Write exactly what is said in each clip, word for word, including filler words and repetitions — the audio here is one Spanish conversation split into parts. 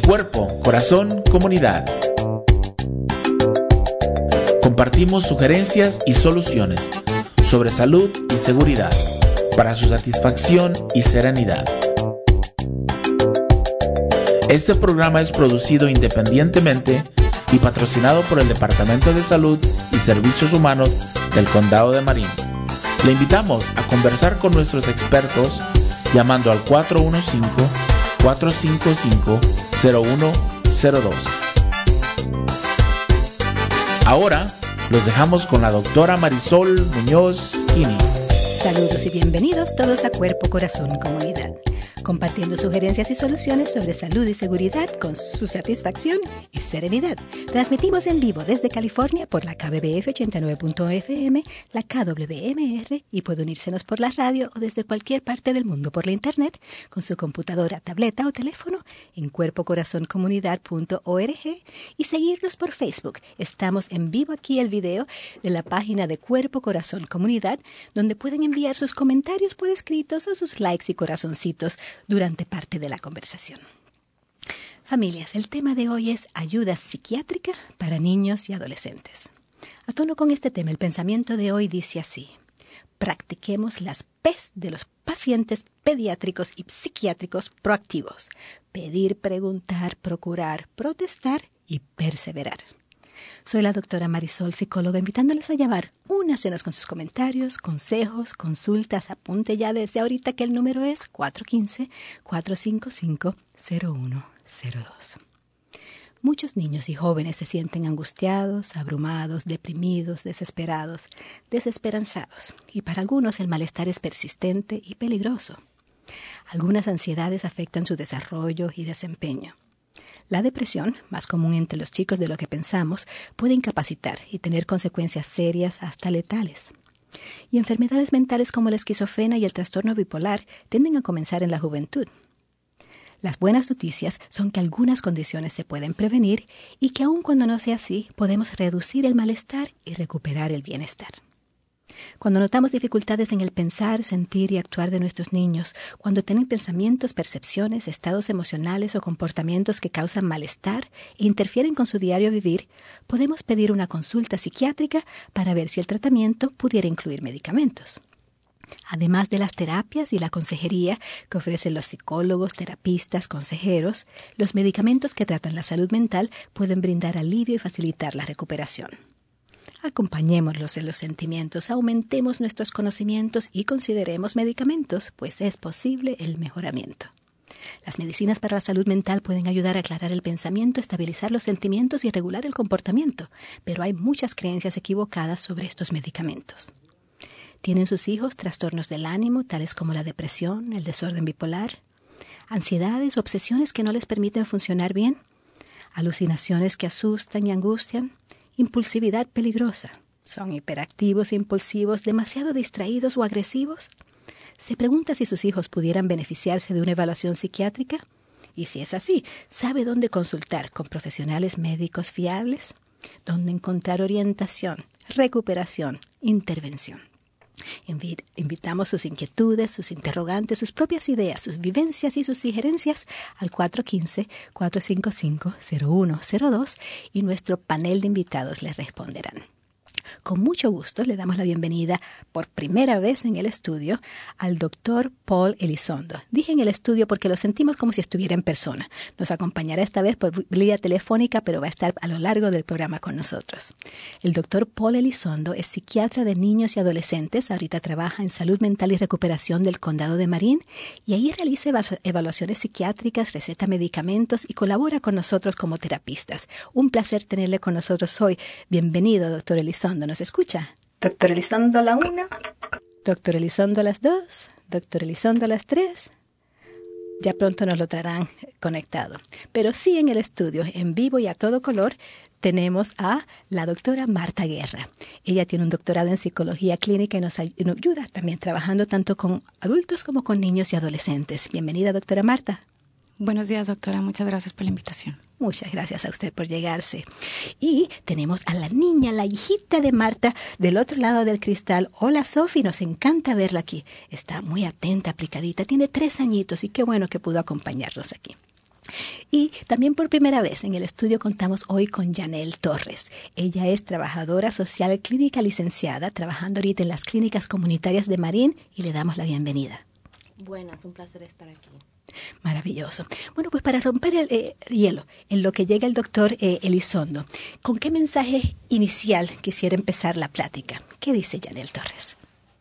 Cuerpo, corazón, comunidad. Compartimos sugerencias y soluciones sobre salud y seguridad para su satisfacción y serenidad. Este programa es producido independientemente y patrocinado por el Departamento de Salud y Servicios Humanos del Condado de Marin. Le invitamos a conversar con nuestros expertos llamando al cuatro uno cinco, cuatro cinco cinco, cero uno cero dos. Ahora los dejamos con la doctora Marisol Muñoz Kini. Saludos y bienvenidos todos a Cuerpo, Corazón, Comunidad, compartiendo sugerencias y soluciones sobre salud y seguridad con su satisfacción y serenidad. Transmitimos en vivo desde California por la K B B F ochenta y nueve punto F M, la K W M R, y puede unírsenos por la radio o desde cualquier parte del mundo por la internet con su computadora, tableta o teléfono en cuerpo corazón comunidad punto org y seguirnos por Facebook. Estamos en vivo aquí el video de la página de Cuerpo Corazón Comunidad, donde pueden enviar sus comentarios por escritos o sus likes y corazoncitos durante parte de la conversación. Familias, el tema de hoy es ayuda psiquiátrica para niños y adolescentes. A tono con este tema, el pensamiento de hoy dice así: practiquemos las P's de los pacientes pediátricos y psiquiátricos proactivos: pedir, preguntar, procurar, protestar y perseverar. Soy la doctora Marisol, psicóloga, invitándoles a llamar. Únasenos con sus comentarios, consejos, consultas. Apunte ya desde ahorita que el número es cuatro uno cinco, cuatro cinco cinco, cero uno cero dos. Muchos niños y jóvenes se sienten angustiados, abrumados, deprimidos, desesperados, desesperanzados. Y para algunos el malestar es persistente y peligroso. Algunas ansiedades afectan su desarrollo y desempeño. La depresión, más común entre los chicos de lo que pensamos, puede incapacitar y tener consecuencias serias hasta letales. Y enfermedades mentales como la esquizofrenia y el trastorno bipolar tienden a comenzar en la juventud. Las buenas noticias son que algunas condiciones se pueden prevenir y que aun cuando no sea así, podemos reducir el malestar y recuperar el bienestar. Cuando notamos dificultades en el pensar, sentir y actuar de nuestros niños, cuando tienen pensamientos, percepciones, estados emocionales o comportamientos que causan malestar e interfieren con su diario vivir, podemos pedir una consulta psiquiátrica para ver si el tratamiento pudiera incluir medicamentos. Además de las terapias y la consejería que ofrecen los psicólogos, terapistas, consejeros, los medicamentos que tratan la salud mental pueden brindar alivio y facilitar la recuperación. Acompañémoslos en los sentimientos, aumentemos nuestros conocimientos y consideremos medicamentos, pues es posible el mejoramiento. Las medicinas para la salud mental pueden ayudar a aclarar el pensamiento, estabilizar los sentimientos y regular el comportamiento, pero hay muchas creencias equivocadas sobre estos medicamentos. ¿Tienen sus hijos trastornos del ánimo, tales como la depresión, el desorden bipolar, ansiedades, obsesiones que no les permiten funcionar bien, alucinaciones que asustan y angustian, impulsividad peligrosa? ¿Son hiperactivos e impulsivos, demasiado distraídos o agresivos? ¿Se pregunta si sus hijos pudieran beneficiarse de una evaluación psiquiátrica? Y si es así, ¿sabe dónde consultar con profesionales médicos fiables? ¿Dónde encontrar orientación, recuperación, intervención? Invi- invitamos sus inquietudes, sus interrogantes, sus propias ideas, sus vivencias y sus sugerencias al cuatro uno cinco, cuatro cinco cinco, cero uno cero dos y nuestro panel de invitados les responderán. Con mucho gusto le damos la bienvenida por primera vez en el estudio al doctor Paul Elizondo. Dije en el estudio porque lo sentimos como si estuviera en persona. Nos acompañará esta vez por vía telefónica, pero va a estar a lo largo del programa con nosotros. El doctor Paul Elizondo es psiquiatra de niños y adolescentes. Ahorita trabaja en salud mental y recuperación del Condado de Marin y ahí realiza evaluaciones psiquiátricas, receta medicamentos y colabora con nosotros como terapistas. Un placer tenerle con nosotros hoy. Bienvenido, doctor Elizondo. ¿Nos escucha? Doctor Elizondo a la una, doctor Elizondo a las dos, doctor Elizondo a las tres. Ya pronto nos lo traerán conectado. Pero sí en el estudio, en vivo y a todo color, tenemos a la doctora Marta Guerra. Ella tiene un doctorado en psicología clínica y nos ayuda también trabajando tanto con adultos como con niños y adolescentes. Bienvenida, doctora Marta. Buenos días, doctora. Muchas gracias por la invitación. Muchas gracias a usted por llegarse. Y tenemos a la niña, la hijita de Marta, del otro lado del cristal. Hola, Sofi, nos encanta verla aquí. Está muy atenta, aplicadita. Tiene tres añitos y qué bueno que pudo acompañarnos aquí. Y también por primera vez en el estudio contamos hoy con Yanel Torres. Ella es trabajadora social clínica licenciada, trabajando ahorita en las clínicas comunitarias de Marín, y le damos la bienvenida. Buenas, un placer estar aquí. Maravilloso. Bueno, pues para romper el eh, hielo, en lo que llega el doctor eh, Elizondo, ¿con qué mensaje inicial quisiera empezar la plática? ¿Qué dice Yanel Torres?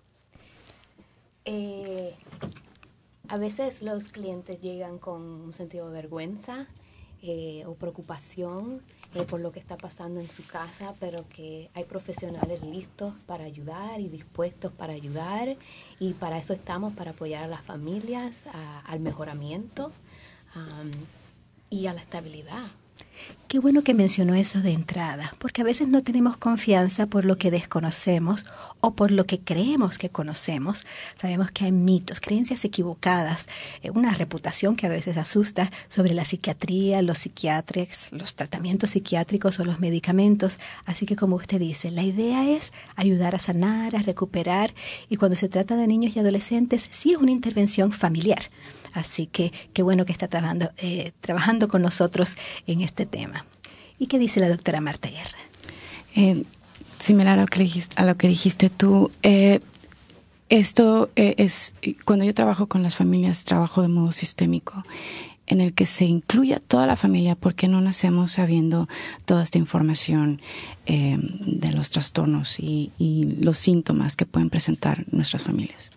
Eh, a veces los clientes llegan con un sentido de vergüenza eh, o preocupación eh, por lo que está pasando en su casa, pero que hay profesionales listos para ayudar y dispuestos para ayudar, y para eso estamos, para apoyar a las familias, a, al mejoramiento um, y a la estabilidad. Qué bueno que mencionó eso de entrada, porque a veces no tenemos confianza por lo que desconocemos o por lo que creemos que conocemos. Sabemos que hay mitos, creencias equivocadas, eh, una reputación que a veces asusta sobre la psiquiatría, los psiquiátricos, los tratamientos psiquiátricos o los medicamentos. Así que, como usted dice, la idea es ayudar a sanar, a recuperar, y cuando se trata de niños y adolescentes, sí es una intervención familiar. Así que qué bueno que está trabajando, eh, trabajando con nosotros en este tema. ¿Y qué dice la doctora Marta Guerra? Eh, similar a lo que dijiste, a lo que dijiste tú, eh, esto eh, es, cuando yo trabajo con las familias, trabajo de modo sistémico, en el que se incluya toda la familia, porque no nacemos sabiendo toda esta información eh, de los trastornos y, y los síntomas que pueden presentar nuestras familias.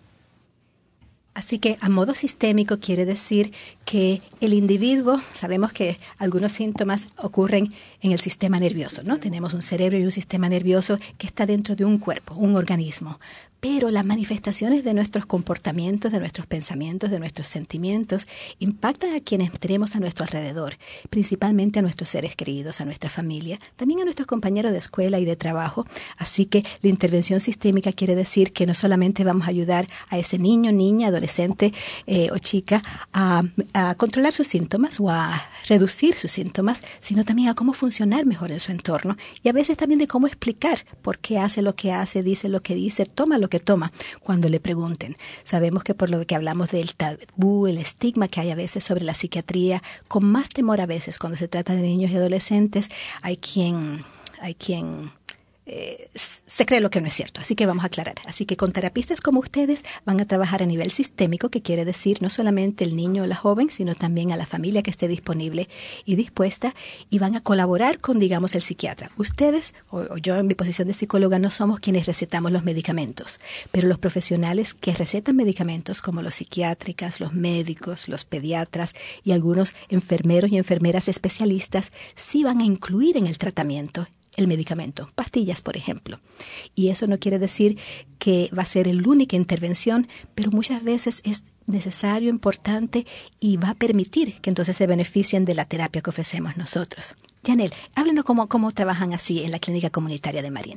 Así que a modo sistémico quiere decir que el individuo, sabemos que algunos síntomas ocurren en el sistema nervioso, ¿no? Tenemos un cerebro y un sistema nervioso que está dentro de un cuerpo, un organismo. Pero las manifestaciones de nuestros comportamientos, de nuestros pensamientos, de nuestros sentimientos, impactan a quienes tenemos a nuestro alrededor, principalmente a nuestros seres queridos, a nuestra familia, también a nuestros compañeros de escuela y de trabajo. Así que la intervención sistémica quiere decir que no solamente vamos a ayudar a ese niño, niña, adolescente eh, o chica a, a controlar sus síntomas o a reducir sus síntomas, sino también a cómo funcionar mejor en su entorno, y a veces también de cómo explicar por qué hace lo que hace, dice lo que dice, toma lo que toma cuando le pregunten. Sabemos que por lo que hablamos del tabú, el estigma que hay a veces sobre la psiquiatría, con más temor a veces cuando se trata de niños y adolescentes, hay quien, hay quien Eh, se cree lo que no es cierto, así que vamos a aclarar. Así que con terapistas como ustedes van a trabajar a nivel sistémico, que quiere decir no solamente el niño o la joven, sino también a la familia que esté disponible y dispuesta, y van a colaborar con, digamos, el psiquiatra. Ustedes, o, o yo en mi posición de psicóloga, no somos quienes recetamos los medicamentos, pero los profesionales que recetan medicamentos, como los psiquiátricas, los médicos, los pediatras y algunos enfermeros y enfermeras especialistas, sí van a incluir en el tratamiento el medicamento, pastillas, por ejemplo. Y eso no quiere decir que va a ser la única intervención, pero muchas veces es necesario, importante, y va a permitir que entonces se beneficien de la terapia que ofrecemos nosotros. Yanel, háblenos cómo, cómo trabajan así en la clínica comunitaria de Marín.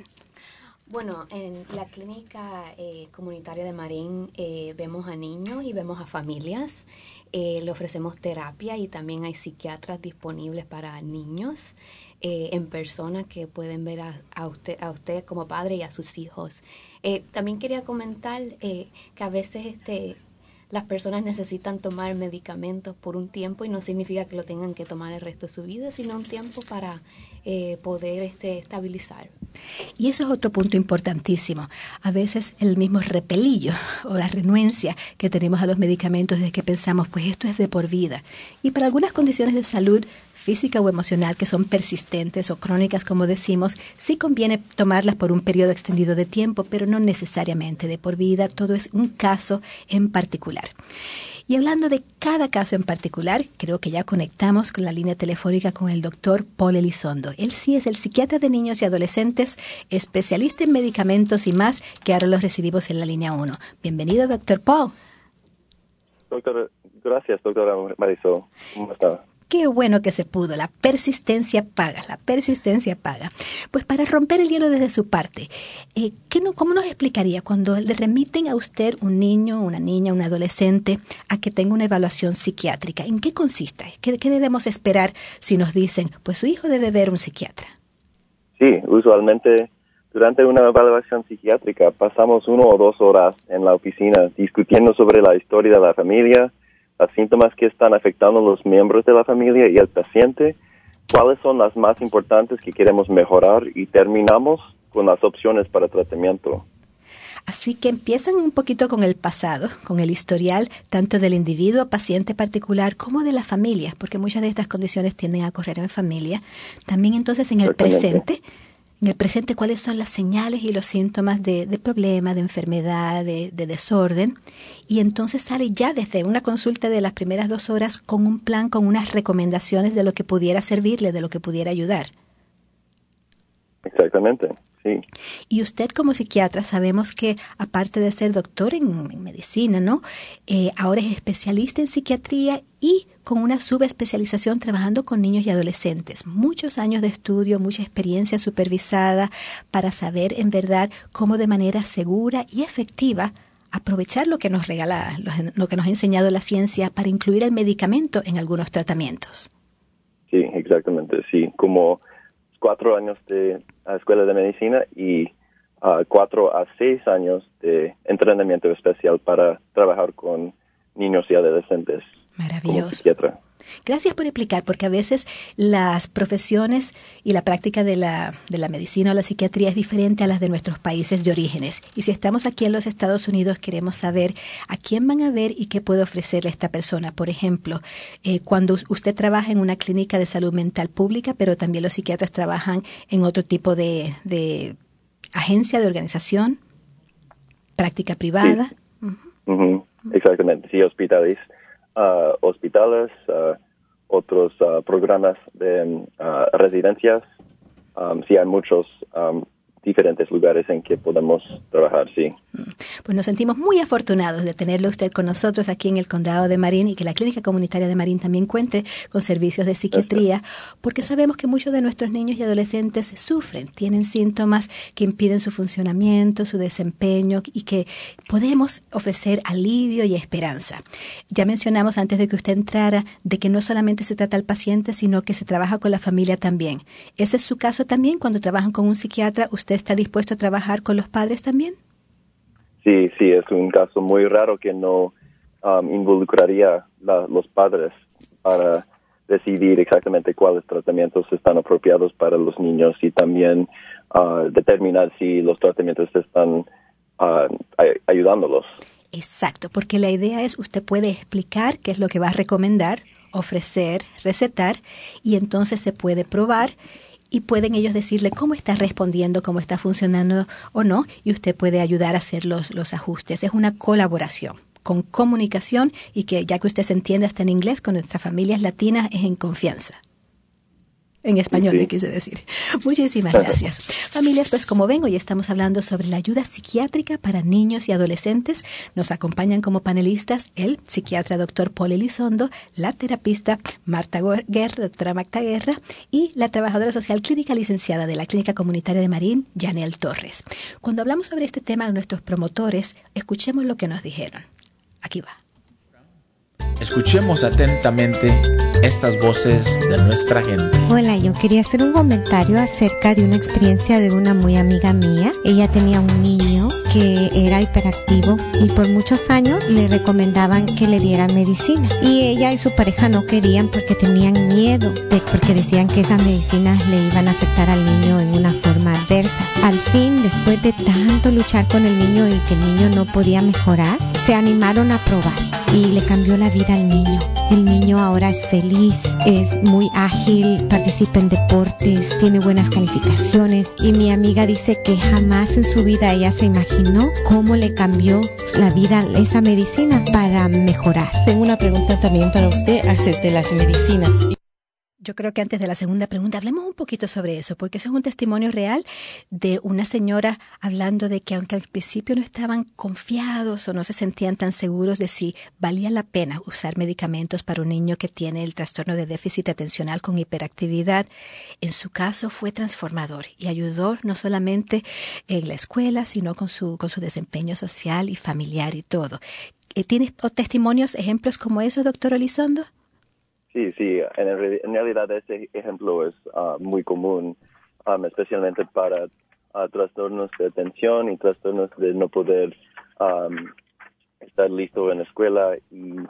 Bueno, en la clínica eh, comunitaria de Marín eh, vemos a niños y vemos a familias. Eh, le ofrecemos terapia y también hay psiquiatras disponibles para niños eh, en persona que pueden ver a, a, usted, a usted como padre y a sus hijos. Eh, también quería comentar eh, que a veces este, las personas necesitan tomar medicamentos por un tiempo y no significa que lo tengan que tomar el resto de su vida, sino un tiempo para eh, poder este, estabilizar. Y eso es otro punto importantísimo. A veces el mismo repelillo o la renuencia que tenemos a los medicamentos es que pensamos, pues esto es de por vida. Y para algunas condiciones de salud física o emocional que son persistentes o crónicas, como decimos, sí conviene tomarlas por un periodo extendido de tiempo, pero no necesariamente de por vida. Todo es un caso en particular. Y hablando de cada caso en particular, creo que ya conectamos con la línea telefónica con el doctor Paul Elizondo. Él sí es el psiquiatra de niños y adolescentes, especialista en medicamentos y más, que ahora los recibimos en la línea uno. Bienvenido, doctor Paul. Doctor, gracias, doctora Marisol. ¿Cómo está? Qué bueno que se pudo. La persistencia paga, la persistencia paga. Pues para romper el hielo desde su parte, eh, ¿qué no, ¿cómo nos explicaría cuando le remiten a usted un niño, una niña, un adolescente a que tenga una evaluación psiquiátrica? ¿En qué consiste? ¿Qué, qué debemos esperar si nos dicen, pues su hijo debe ver un psiquiatra? Sí, usualmente durante una evaluación psiquiátrica pasamos una o dos horas en la oficina discutiendo sobre la historia de la familia, los síntomas que están afectando a los miembros de la familia y el paciente, cuáles son las más importantes que queremos mejorar y terminamos con las opciones para tratamiento. Así que empiezan un poquito con el pasado, con el historial tanto del individuo, paciente particular, como de la familia, porque muchas de estas condiciones tienden a ocurrir en familia. También entonces en el presente, en el presente cuáles son las señales y los síntomas de, de problema, de enfermedad, de, de desorden. Y entonces sale ya desde una consulta de las primeras dos horas con un plan, con unas recomendaciones de lo que pudiera servirle, de lo que pudiera ayudar. Exactamente. Sí. Y usted como psiquiatra sabemos que aparte de ser doctor en, en medicina, ¿no? Eh, ahora es especialista en psiquiatría y con una subespecialización trabajando con niños y adolescentes. Muchos años de estudio, mucha experiencia supervisada para saber en verdad cómo de manera segura y efectiva aprovechar lo que nos regala, lo, lo que nos ha enseñado la ciencia para incluir el medicamento en algunos tratamientos. Sí, exactamente, sí. Como cuatro años de escuela de medicina y uh, cuatro a seis años de entrenamiento especial para trabajar con niños y adolescentes. Maravilloso. Como psiquiatra. Gracias por explicar, porque a veces las profesiones y la práctica de la, de la medicina o la psiquiatría es diferente a las de nuestros países de orígenes. Y si estamos aquí en los Estados Unidos, queremos saber a quién van a ver y qué puede ofrecerle esta persona. Por ejemplo, eh, cuando usted trabaja en una clínica de salud mental pública, pero también los psiquiatras trabajan en otro tipo de, de agencia, de organización, práctica privada. Sí. Uh-huh. Uh-huh. Exactamente, sí, hospitales. Uh, hospitales, uh, otros uh, programas de uh, residencias. Um, sí, hay muchos um, diferentes lugares en que podemos trabajar, sí. Pues nos sentimos muy afortunados de tenerlo usted con nosotros aquí en el Condado de Marin y que la Clínica Comunitaria de Marin también cuente con servicios de psiquiatría, porque sabemos que muchos de nuestros niños y adolescentes sufren, tienen síntomas que impiden su funcionamiento, su desempeño y que podemos ofrecer alivio y esperanza. Ya mencionamos antes de que usted entrara de que no solamente se trata al paciente, sino que se trabaja con la familia también. ¿Ese es su caso también? Cuando trabajan con un psiquiatra, ¿usted está dispuesto a trabajar con los padres también? Sí, sí, es un caso muy raro que no um, involucraría la, los padres para decidir exactamente cuáles tratamientos están apropiados para los niños y también uh, determinar si los tratamientos están uh, ay- ayudándolos. Exacto, porque la idea es usted puede explicar qué es lo que va a recomendar, ofrecer, recetar y entonces se puede probar. Y pueden ellos decirle cómo está respondiendo, cómo está funcionando o no, y usted puede ayudar a hacer los, los ajustes. Es una colaboración con comunicación y que ya que usted se entiende hasta en inglés, con nuestras familias latinas es en confianza. En español, sí, sí. Le quise decir. Muchísimas gracias. Familias, pues como ven, hoy estamos hablando sobre la ayuda psiquiátrica para niños y adolescentes. Nos acompañan como panelistas el psiquiatra doctor Paul Elizondo, la terapista Marta Guerra, doctora Marta Guerra, y la trabajadora social clínica licenciada de la Clínica Comunitaria de Marin, Janel Torres. Cuando hablamos sobre este tema de nuestros promotores, escuchemos lo que nos dijeron. Aquí va. Escuchemos atentamente estas voces de nuestra gente. Hola, yo quería hacer un comentario acerca de una experiencia de una muy amiga mía. Ella tenía un niño que era hiperactivo y por muchos años le recomendaban que le dieran medicina. Y ella y su pareja no querían porque tenían miedo, de, porque decían que esas medicinas le iban a afectar al niño en una forma adversa. Al fin, después de tanto luchar con el niño y que el niño no podía mejorar, se animaron a probar y le cambió la vida al niño. El niño ahora es feliz, es muy ágil, participa en deportes, tiene buenas calificaciones y mi amiga dice que jamás en su vida ella se imaginó cómo le cambió la vida esa medicina para mejorar. Tengo una pregunta también para usted acerca de las medicinas. Yo creo que antes de la segunda pregunta hablemos un poquito sobre eso, porque eso es un testimonio real de una señora hablando de que aunque al principio no estaban confiados o no se sentían tan seguros de si valía la pena usar medicamentos para un niño que tiene el trastorno de déficit atencional con hiperactividad, en su caso fue transformador y ayudó no solamente en la escuela, sino con su, con su desempeño social y familiar y todo. ¿Tienes testimonios, ejemplos como esos, doctor Elizondo? Sí, sí, en, el, en realidad ese ejemplo es uh, muy común, um, especialmente para uh, trastornos de atención y trastornos de no poder um, estar listo en la escuela y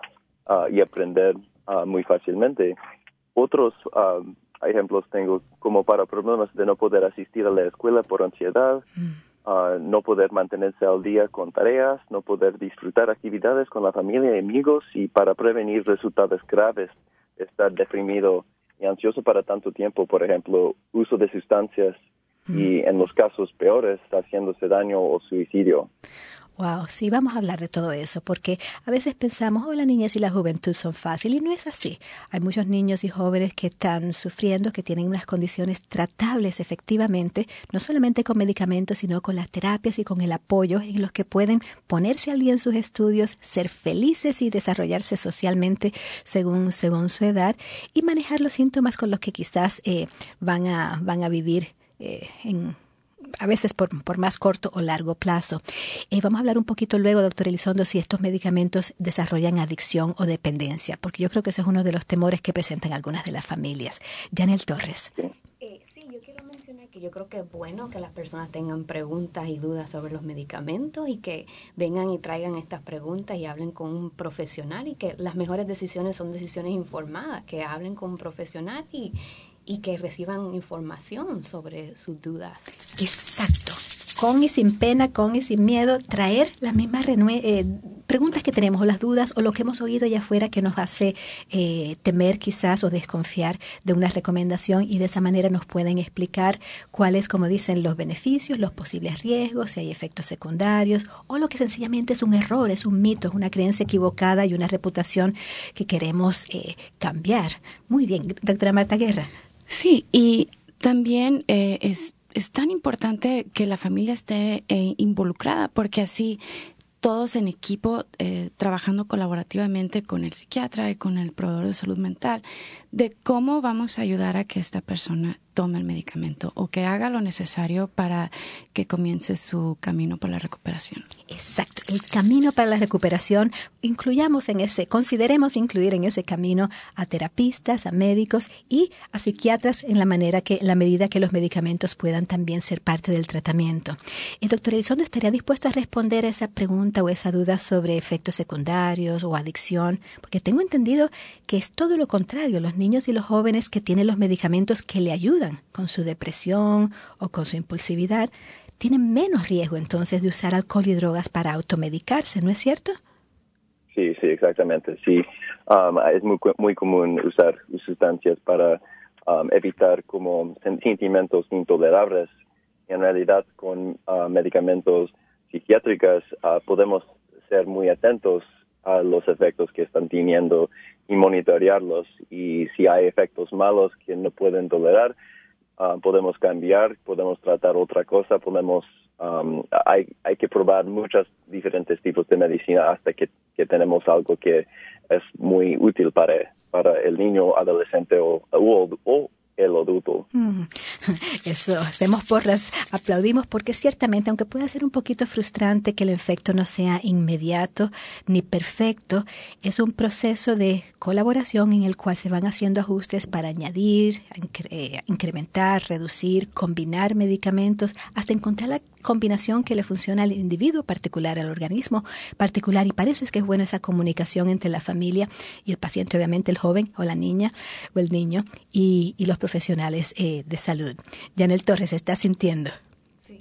uh, y aprender uh, muy fácilmente. Otros uh, ejemplos tengo como para problemas de no poder asistir a la escuela por ansiedad, mm. uh, no poder mantenerse al día con tareas, no poder disfrutar actividades con la familia y amigos, y para prevenir resultados graves, estar deprimido y ansioso para tanto tiempo, por ejemplo, uso de sustancias mm. y en los casos peores, haciéndose daño o suicidio. Wow, sí, vamos a hablar de todo eso, porque a veces pensamos, oh, la niñez y la juventud son fáciles, y no es así. Hay muchos niños y jóvenes que están sufriendo, que tienen unas condiciones tratables efectivamente, no solamente con medicamentos, sino con las terapias y con el apoyo, en los que pueden ponerse al día en sus estudios, ser felices y desarrollarse socialmente según, según su edad, y manejar los síntomas con los que quizás eh, van a, van a vivir eh, en a veces por, por más corto o largo plazo. Eh, vamos a hablar un poquito luego, doctor Elizondo, si estos medicamentos desarrollan adicción o dependencia, porque yo creo que ese es uno de los temores que presentan algunas de las familias. Janel Torres. Eh, sí, yo quiero mencionar que yo creo que es bueno que las personas tengan preguntas y dudas sobre los medicamentos y que vengan y traigan estas preguntas y hablen con un profesional, y que las mejores decisiones son decisiones informadas, que hablen con un profesional y y que reciban información sobre sus dudas. Exacto. Con y sin pena, con y sin miedo, traer las mismas renue- eh, preguntas que tenemos, o las dudas, o lo que hemos oído allá afuera que nos hace eh, temer quizás o desconfiar de una recomendación, y de esa manera nos pueden explicar cuáles, como dicen, los beneficios, los posibles riesgos, si hay efectos secundarios, o lo que sencillamente es un error, es un mito, es una creencia equivocada y una reputación que queremos eh, cambiar. Muy bien, doctora Marta Guerra. Sí, y también eh, es, es tan importante que la familia esté eh, involucrada, porque así todos en equipo, eh, trabajando colaborativamente con el psiquiatra y con el proveedor de salud mental, de cómo vamos a ayudar a que esta persona tome el medicamento o que haga lo necesario para que comience su camino por la recuperación. Exacto, el camino para la recuperación. Incluyamos en ese, consideremos incluir en ese camino a terapistas, a médicos y a psiquiatras en la manera que, en la medida que los medicamentos puedan también ser parte del tratamiento. El doctor Elizondo, ¿estaría dispuesto a responder a esa pregunta o esa duda sobre efectos secundarios o adicción? Porque tengo entendido que es todo lo contrario. Los niños y los jóvenes que tienen los medicamentos que le ayudan con su depresión o con su impulsividad tienen menos riesgo entonces de usar alcohol y drogas para automedicarse, ¿no es cierto? Sí, sí, exactamente. Sí, um, es muy muy común usar sustancias para um, evitar como sentimientos intolerables. En realidad, con uh, medicamentos psiquiátricos uh, podemos ser muy atentos a los efectos que están teniendo y monitorearlos. Y si hay efectos malos que no pueden tolerar, uh, podemos cambiar, podemos tratar otra cosa, podemos um, hay hay que probar muchos diferentes tipos de medicina hasta que, que tenemos algo que es muy útil para para el niño, adolescente o, o, o el adulto. Mm. Eso, hacemos porras, aplaudimos, porque ciertamente, aunque pueda ser un poquito frustrante que el efecto no sea inmediato ni perfecto, es un proceso de colaboración en el cual se van haciendo ajustes para añadir, incre- incrementar, reducir, combinar medicamentos, hasta encontrar la combinación que le funciona al individuo particular, al organismo particular, y para eso es que es bueno esa comunicación entre la familia y el paciente, obviamente el joven o la niña o el niño y, y los profesionales eh, de salud. Janel Torres, ¿está sintiendo? Sí.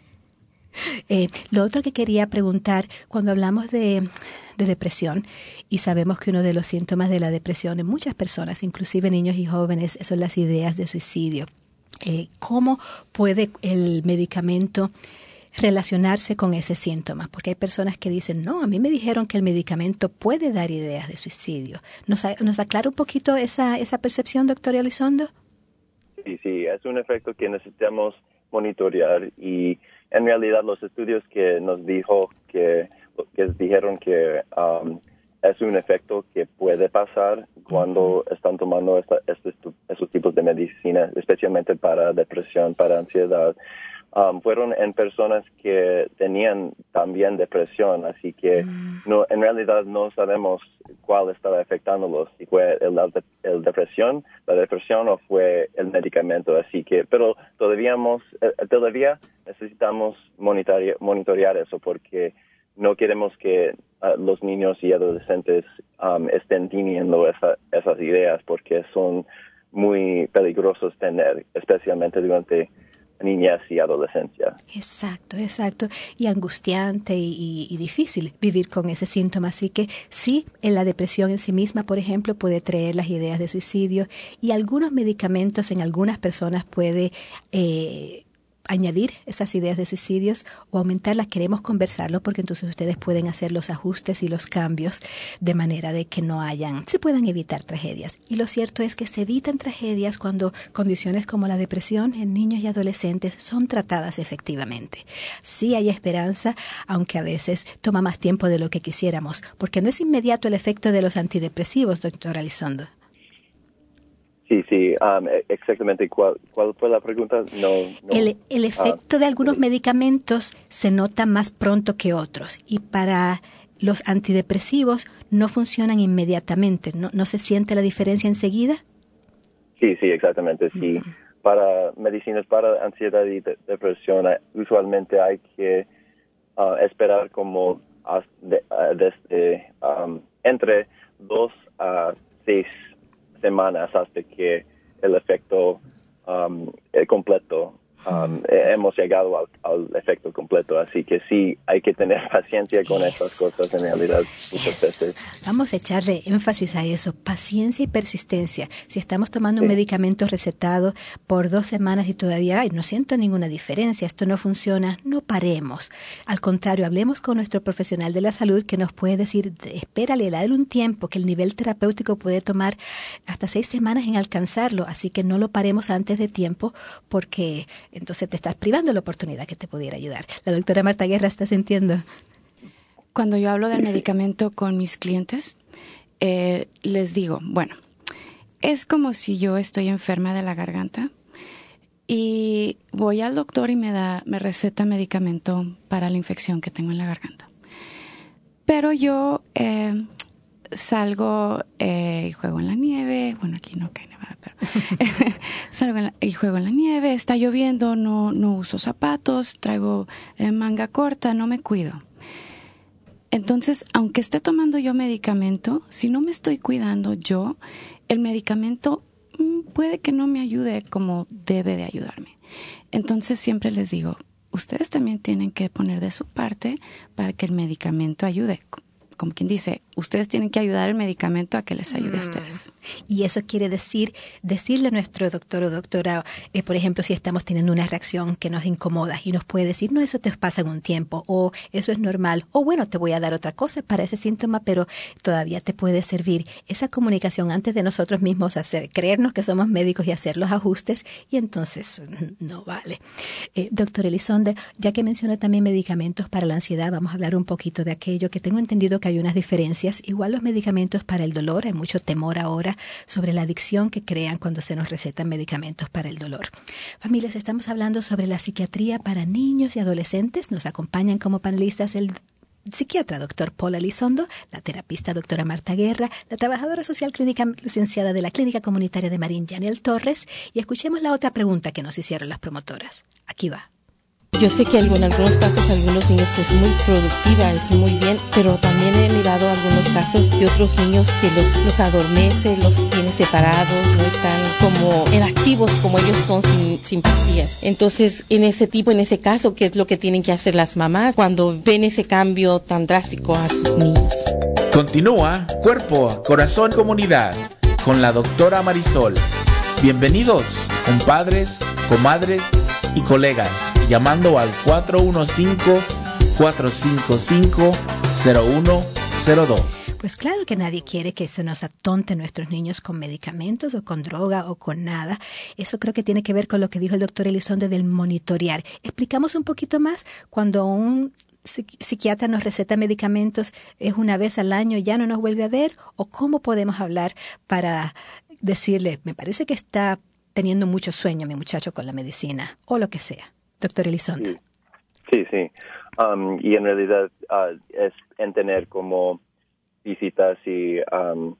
Eh, lo otro que quería preguntar, cuando hablamos de, de depresión, y sabemos que uno de los síntomas de la depresión en muchas personas, inclusive niños y jóvenes, son las ideas de suicidio. Eh, ¿Cómo puede el medicamento relacionarse con ese síntoma? Porque hay personas que dicen, no, a mí me dijeron que el medicamento puede dar ideas de suicidio. ¿Nos, nos aclara un poquito esa, esa percepción, doctor Elizondo? Sí, sí, es un efecto que necesitamos monitorear, y en realidad los estudios que nos dijo que, que dijeron que um, es un efecto que puede pasar cuando están tomando esta, estos, estos tipos de medicina, especialmente para depresión, para ansiedad. Um, fueron en personas que tenían también depresión, así que no, en realidad no sabemos cuál estaba afectándolos, si fue el, el, el depresión, la depresión o fue el medicamento, así que, pero todavía, eh, todavía necesitamos monitorear, monitorear eso, porque no queremos que uh, los niños y adolescentes um, estén teniendo esa, esas ideas porque son muy peligrosos tener, especialmente durante niñez y adolescencia. Exacto, exacto. Y angustiante y, y, y difícil vivir con ese síntoma. Así que sí, en la depresión en sí misma, por ejemplo, puede traer las ideas de suicidio y algunos medicamentos en algunas personas puede eh, añadir esas ideas de suicidios o aumentarlas. Queremos conversarlo porque entonces ustedes pueden hacer los ajustes y los cambios de manera de que no hayan, se puedan evitar tragedias. Y lo cierto es que se evitan tragedias cuando condiciones como la depresión en niños y adolescentes son tratadas efectivamente. Sí hay esperanza, aunque a veces toma más tiempo de lo que quisiéramos, porque no es inmediato el efecto de los antidepresivos, doctora Elizondo. Sí, sí, um, exactamente. ¿Cuál, ¿Cuál fue la pregunta? No, no. El, el efecto ah, de algunos sí. medicamentos se nota más pronto que otros y para los antidepresivos no funcionan inmediatamente. ¿No, no se siente la diferencia enseguida? Sí, sí, exactamente. Sí. Uh-huh. Para medicinas para ansiedad y de, depresión, usualmente hay que uh, esperar como de, uh, desde um, entre dos a seis semanas hasta que el efecto um, el completo um, hemos llegado al, al efecto completo, así que sí hay que tener paciencia con eso, estas cosas en realidad muchas eso. veces. Vamos a echarle énfasis a eso, paciencia y persistencia. Si estamos tomando sí. un medicamento recetado por dos semanas y todavía ay, no siento ninguna diferencia, esto no funciona, no paremos. Al contrario, hablemos con nuestro profesional de la salud que nos puede decir, espérale, dale un tiempo, que el nivel terapéutico puede tomar hasta seis semanas en alcanzarlo, así que no lo paremos antes de tiempo porque entonces te estás privando la oportunidad que te pudiera ayudar. La doctora Marta Guerra está sintiendo. Cuando yo hablo del medicamento con mis clientes, eh, les digo, bueno, es como si yo estoy enferma de la garganta y voy al doctor y me da, me receta medicamento para la infección que tengo en la garganta. Pero yo eh, salgo eh, y juego en la nieve, bueno, aquí no cae nevada, pero salgo en la, y juego en la nieve, está lloviendo, no, no uso zapatos, traigo eh, manga corta, no me cuido. Entonces, aunque esté tomando yo medicamento, si no me estoy cuidando yo, el medicamento mmm, puede que no me ayude como debe de ayudarme. Entonces, siempre les digo, ustedes también tienen que poner de su parte para que el medicamento ayude. Como quien dice, ustedes tienen que ayudar al medicamento a que les ayude mm. a ustedes. Y eso quiere decir, decirle a nuestro doctor o doctora, eh, por ejemplo, si estamos teniendo una reacción que nos incomoda y nos puede decir, no, eso te pasa en un tiempo, o eso es normal, o bueno, te voy a dar otra cosa para ese síntoma, pero todavía te puede servir. Esa comunicación antes de nosotros mismos hacer, creernos que somos médicos y hacer los ajustes, y entonces no vale. Eh, doctor Elizondo, ya que menciona también medicamentos para la ansiedad, vamos a hablar un poquito de aquello que tengo entendido que hay unas diferencias. Igual los medicamentos para el dolor, hay mucho temor ahora sobre la adicción que crean cuando se nos recetan medicamentos para el dolor. Familias, estamos hablando sobre la psiquiatría para niños y adolescentes. Nos acompañan como panelistas el psiquiatra doctor Paul Elizondo, la terapista doctora Marta Guerra, la trabajadora social clínica licenciada de la Clínica Comunitaria de Marín, Janel Torres, y escuchemos la otra pregunta que nos hicieron las promotoras. Aquí va. Yo sé que en algunos casos algunos niños es muy productiva, es muy bien, pero también he mirado algunos casos de otros niños que los, los adormece, los tiene separados, no están como en activos como ellos son sin, sin pastillas. Entonces, en ese tipo, en ese caso, ¿qué es lo que tienen que hacer las mamás cuando ven ese cambio tan drástico a sus niños? Continúa Cuerpo, Corazón, Comunidad con la doctora Marisol. Bienvenidos, compadres, comadres y colegas, llamando al cuatro uno cinco, cuatro cinco cinco, cero uno cero dos. Pues claro que nadie quiere que se nos atonte nuestros niños con medicamentos o con droga o con nada. Eso creo que tiene que ver con lo que dijo el doctor Elizondo del monitorear. Explicamos un poquito más cuando un psiquiatra nos receta medicamentos, ¿es una vez al año, ya no nos vuelve a ver? ¿O cómo podemos hablar para decirle, me parece que está teniendo mucho sueño mi muchacho con la medicina, o lo que sea? Doctor Elizondo. Sí, sí. Um, y en realidad uh, es en tener como visitas y um,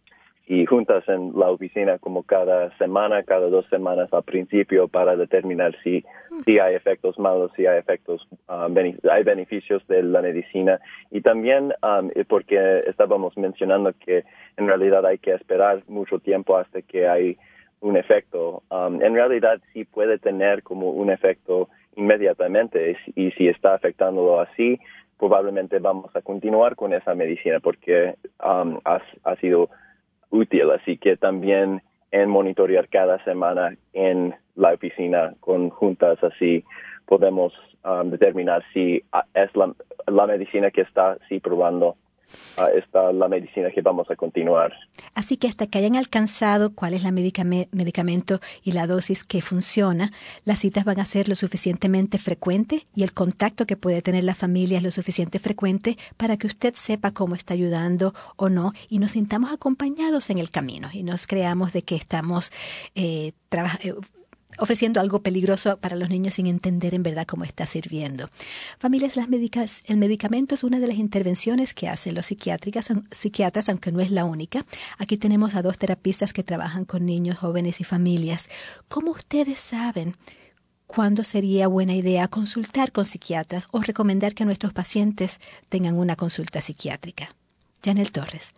y juntas en la oficina como cada semana, cada dos semanas al principio para determinar si, si hay efectos malos, si hay efectos, uh, bene- hay beneficios de la medicina. Y también um, porque estábamos mencionando que en realidad hay que esperar mucho tiempo hasta que hay un efecto. Um, en realidad sí puede tener como un efecto inmediatamente y si está afectándolo así, probablemente vamos a continuar con esa medicina porque um, ha, ha sido útil, así que también en monitorear cada semana en la oficina con juntas así podemos um, determinar si es la, la medicina que está sí probando, uh, está la medicina que vamos a continuar. Así que hasta que hayan alcanzado cuál es el medicame- medicamento y la dosis que funciona, las citas van a ser lo suficientemente frecuentes y el contacto que puede tener la familia es lo suficiente frecuente para que usted sepa cómo está ayudando o no y nos sintamos acompañados en el camino y nos creamos de que estamos eh, trabajando. ofreciendo algo peligroso para los niños sin entender en verdad cómo está sirviendo. Familias, las medicas, el medicamento es una de las intervenciones que hacen los psiquiátricas, psiquiatras, aunque no es la única. Aquí tenemos a dos terapistas que trabajan con niños, jóvenes y familias. ¿Cómo ustedes saben cuándo sería buena idea consultar con psiquiatras o recomendar que nuestros pacientes tengan una consulta psiquiátrica? Janel Torres.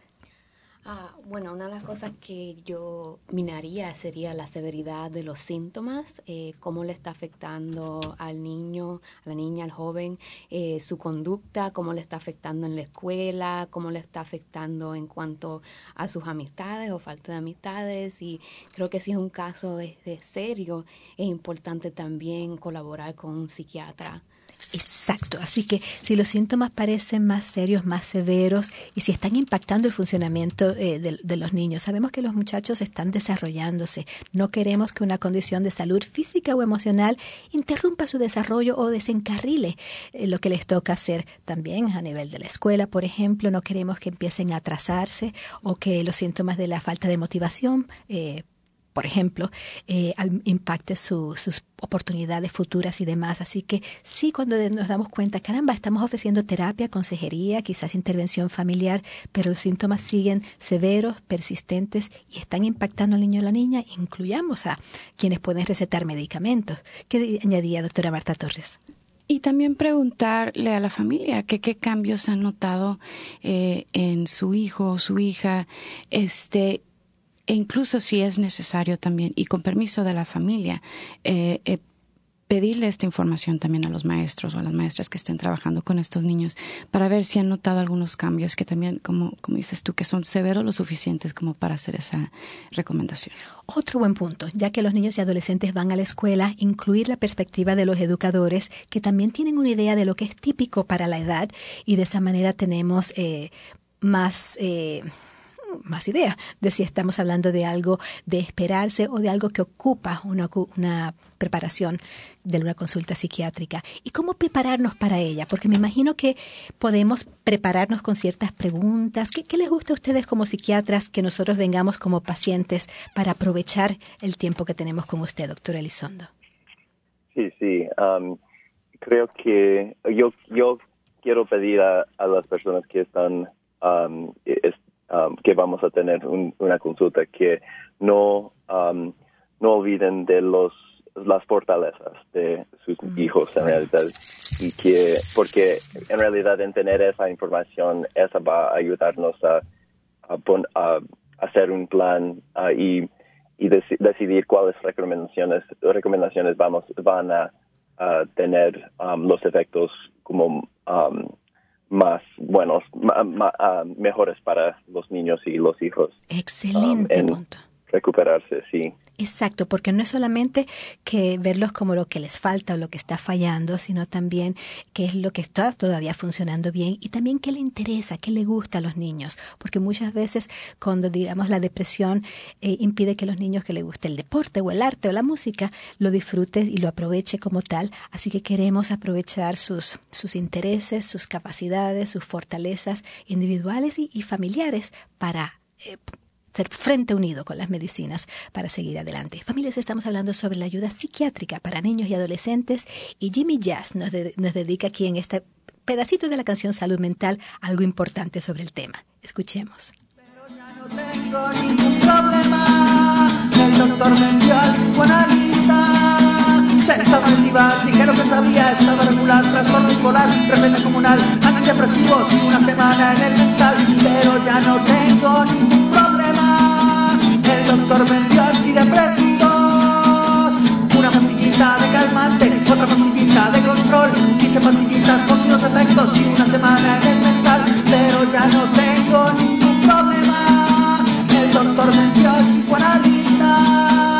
Ah, bueno, una de las cosas que yo miraría sería la severidad de los síntomas, eh, cómo le está afectando al niño, a la niña, al joven, eh, su conducta, cómo le está afectando en la escuela, cómo le está afectando en cuanto a sus amistades o falta de amistades. Y creo que si es un caso este, serio, es importante también colaborar con un psiquiatra. Exacto, así que si los síntomas parecen más serios, más severos y si están impactando el funcionamiento eh, de, de los niños, sabemos que los muchachos están desarrollándose, no queremos que una condición de salud física o emocional interrumpa su desarrollo o desencarrile eh, lo que les toca hacer también a nivel de la escuela, por ejemplo, no queremos que empiecen a atrasarse o que los síntomas de la falta de motivación eh, por ejemplo, eh, impacte su, sus oportunidades futuras y demás. Así que sí, cuando nos damos cuenta, caramba, estamos ofreciendo terapia, consejería, quizás intervención familiar, pero los síntomas siguen severos, persistentes y están impactando al niño o la niña, incluyamos a quienes pueden recetar medicamentos. ¿Qué añadía, doctora Marta Torres? Y también preguntarle a la familia que qué cambios han notado eh, en su hijo o su hija, este e incluso si es necesario también, y con permiso de la familia, eh, eh, pedirle esta información también a los maestros o a las maestras que estén trabajando con estos niños para ver si han notado algunos cambios que también, como, como dices tú, que son severos lo suficientes como para hacer esa recomendación. Otro buen punto, ya que los niños y adolescentes van a la escuela, incluir la perspectiva de los educadores que también tienen una idea de lo que es típico para la edad y de esa manera tenemos eh, más... Eh, más idea de si estamos hablando de algo de esperarse o de algo que ocupa una, una preparación de una consulta psiquiátrica. ¿Y cómo prepararnos para ella? Porque me imagino que podemos prepararnos con ciertas preguntas. ¿Qué, qué les gusta a ustedes como psiquiatras que nosotros vengamos como pacientes para aprovechar el tiempo que tenemos con usted, doctora Elizondo? Sí, sí. Um, creo que yo, yo quiero pedir a, a las personas que están... Um, es, Um, que vamos a tener un, una consulta, que no um, no olviden de los las fortalezas de sus mm. hijos en realidad, y que porque en realidad en tener esa información, esa va a ayudarnos a a, pon, a hacer un plan uh, y y dec- decidir cuáles recomendaciones recomendaciones vamos van a, a tener um, los efectos como um, más buenos, ma, ma, uh, mejores para los niños y los hijos. Excelente um, en punto. Recuperarse, sí. Exacto, porque no es solamente que verlos como lo que les falta o lo que está fallando, sino también qué es lo que está todavía funcionando bien y también qué le interesa, qué le gusta a los niños, porque muchas veces cuando digamos la depresión eh, impide que los niños que les guste el deporte o el arte o la música lo disfrute y lo aproveche como tal, así que queremos aprovechar sus, sus intereses, sus capacidades, sus fortalezas individuales y, y familiares para eh, ser frente unido con las medicinas para seguir adelante. Familias, estamos hablando sobre la ayuda psiquiátrica para niños y adolescentes y Jimmy Jazz nos, de, nos dedica aquí en este pedacito de la canción Salud Mental algo importante sobre el tema. Escuchemos. Pero ya no No tengo ningún problema. El doctor me envió al psicoanalista. Sentado en el diván, dije lo que sabía. Estaba regular, trastorno bipolar, receta comunal, antidepresivos y una semana en el mental. Pero ya no tengo ningún problema. El doctor me envió antidepresivos. Una pastillita de calmante, otra pastillita de control, quince pastillitas con sus efectos y una semana en el mental. Pero ya no tengo ningún problema. El doctor me envió al psicoanalista.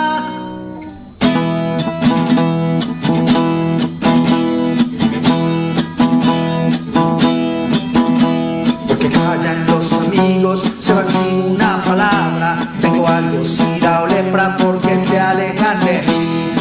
Porque callan los amigos, se van sin una palabra. Tengo algo, sida o lepra, porque se alejan de mí.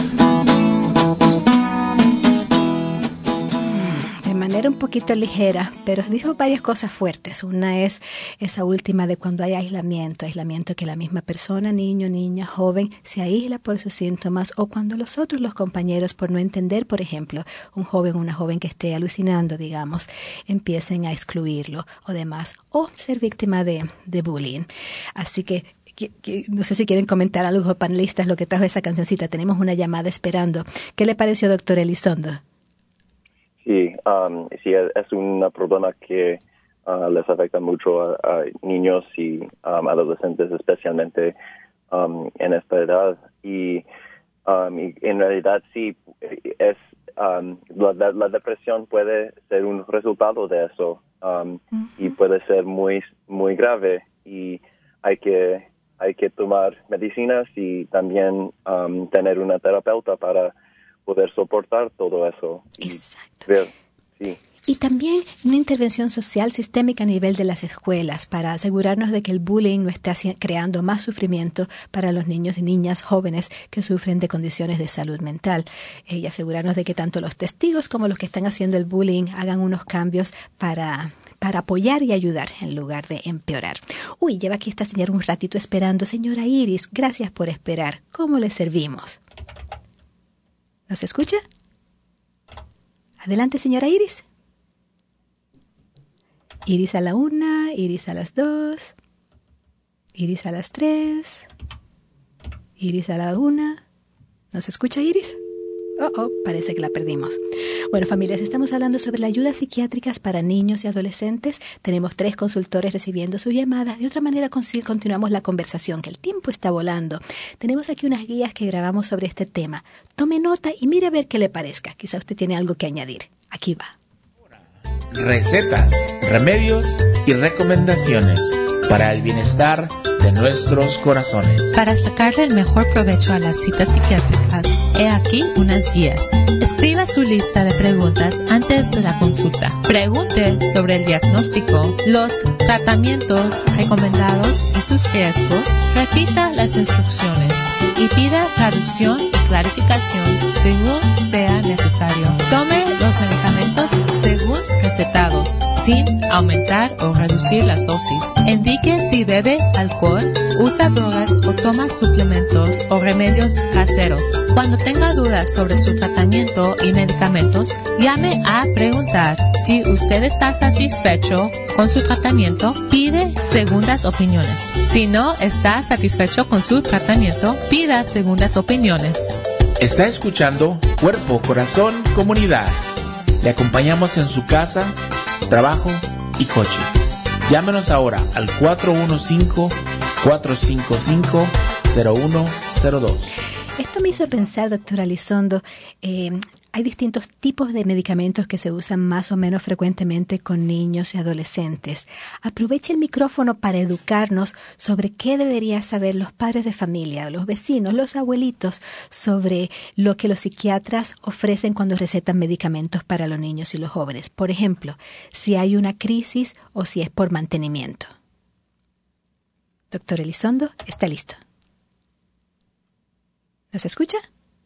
Era un poquito ligera, pero dijo varias cosas fuertes. Una es esa última de cuando hay aislamiento, aislamiento que la misma persona, niño, niña, joven, se aísla por sus síntomas, o cuando los otros, los compañeros, por no entender, por ejemplo, un joven o una joven que esté alucinando, digamos, empiecen a excluirlo o demás, o ser víctima de, de bullying. Así que Que, que, no sé si quieren comentar algo, panelistas, lo que trajo esa cancioncita. Tenemos una llamada esperando. ¿Qué le pareció, doctor Elizondo? Sí, um, sí, es, es un problema que uh, les afecta mucho a, a niños y um, adolescentes, especialmente um, en esta edad. Y, um, y en realidad sí, es um, la, la depresión puede ser un resultado de eso um, uh-huh. y puede ser muy muy grave, y hay que hay que tomar medicinas y también um, tener una terapeuta para poder soportar todo eso. Exacto. Y, ver, sí. Y también una intervención social sistémica a nivel de las escuelas para asegurarnos de que el bullying no esté creando más sufrimiento para los niños y niñas jóvenes que sufren de condiciones de salud mental. Eh, y asegurarnos de que tanto los testigos como los que están haciendo el bullying hagan unos cambios para, para apoyar y ayudar en lugar de empeorar. Uy, lleva aquí esta señora un ratito esperando. Señora Iris, gracias por esperar. ¿Cómo le servimos? ¿Nos escucha? Adelante, señora Iris. Iris a la una, Iris a las dos, Iris a las tres, Iris a la una. ¿Nos escucha, Iris? Oh, oh, parece que la perdimos. Bueno, familias, estamos hablando sobre la ayuda psiquiátricas para niños y adolescentes. Tenemos tres consultores recibiendo sus llamadas. De otra manera, continuamos la conversación, que el tiempo está volando. Tenemos aquí unas guías que grabamos sobre este tema. Tome nota y mire a ver qué le parezca. Quizá usted tiene algo que añadir. Aquí va. Recetas, remedios y recomendaciones para el bienestar de nuestros corazones. Para sacarle el mejor provecho a las citas psiquiátricas, he aquí unas guías. Escriba su lista de preguntas antes de la consulta. Pregunte sobre el diagnóstico, los tratamientos recomendados y sus riesgos. Repita las instrucciones y pida traducción y clarificación según sea necesario. Tome los medicamentos según recetados, sin aumentar o reducir las dosis. Indique si bebe alcohol, usa drogas o toma suplementos o remedios caseros. Cuando tenga dudas sobre su tratamiento y medicamentos, llame a preguntar. Si usted está satisfecho con su tratamiento, pide segundas opiniones. Si no está satisfecho con su tratamiento, pida segundas opiniones. Está escuchando Cuerpo, Corazón, Comunidad. Le acompañamos en su casa, trabajo y coche. Llámenos ahora al cuatro uno cinco, cuatro cinco cinco, cero uno cero dos. Esto me hizo pensar, doctora Elizondo, eh, hay distintos tipos de medicamentos que se usan más o menos frecuentemente con niños y adolescentes. Aproveche el micrófono para educarnos sobre qué deberían saber los padres de familia, los vecinos, los abuelitos, sobre lo que los psiquiatras ofrecen cuando recetan medicamentos para los niños y los jóvenes. Por ejemplo, si hay una crisis o si es por mantenimiento. Doctor Elizondo, está listo. ¿Nos escucha?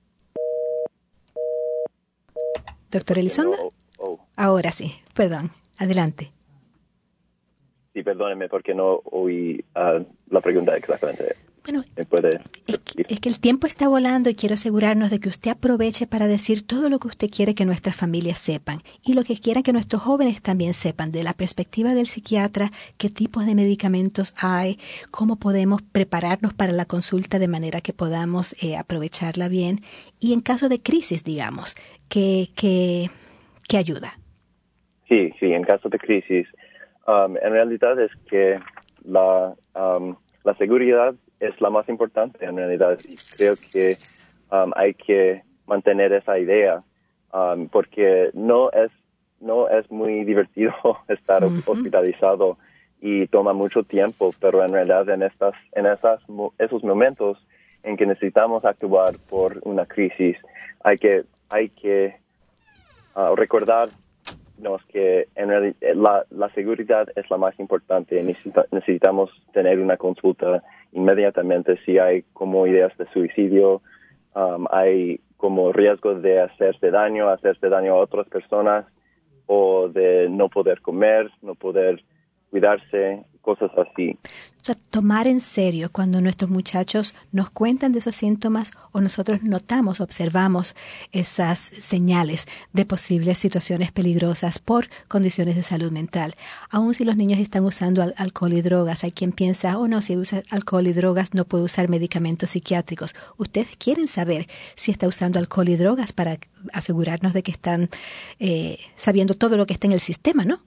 Doctor Elizondo. Oh, oh. Ahora sí, perdón. Adelante. Sí, perdóneme porque no oí uh, la pregunta exactamente. Bueno, me puede es que, es que el tiempo está volando y quiero asegurarnos de que usted aproveche para decir todo lo que usted quiere que nuestras familias sepan y lo que quieran que nuestros jóvenes también sepan de la perspectiva del psiquiatra, qué tipos de medicamentos hay, cómo podemos prepararnos para la consulta de manera que podamos eh, aprovecharla bien y en caso de crisis, digamos, ¿qué, qué, qué ayuda? Sí, sí, en caso de crisis, um, en realidad es que la, um, la seguridad es la más importante en realidad. Y creo que um, hay que mantener esa idea um, porque no es no es muy divertido estar uh-huh. hospitalizado y toma mucho tiempo, pero en realidad en estas en esas esos momentos en que necesitamos actuar por una crisis hay que hay que uh, recordar que en realidad la, la seguridad es la más importante. Necesita, necesitamos tener una consulta inmediatamente si hay como ideas de suicidio, um, hay como riesgo de hacerse daño, hacerse daño a otras personas o de no poder comer, no poder cuidarse, cosas así. O sea, tomar en serio cuando nuestros muchachos nos cuentan de esos síntomas o nosotros notamos, observamos esas señales de posibles situaciones peligrosas por condiciones de salud mental. Aun si los niños están usando al- alcohol y drogas, hay quien piensa, oh no, si usa alcohol y drogas no puede usar medicamentos psiquiátricos. Ustedes quieren saber si está usando alcohol y drogas para asegurarnos de que están eh, sabiendo todo lo que está en el sistema, ¿no?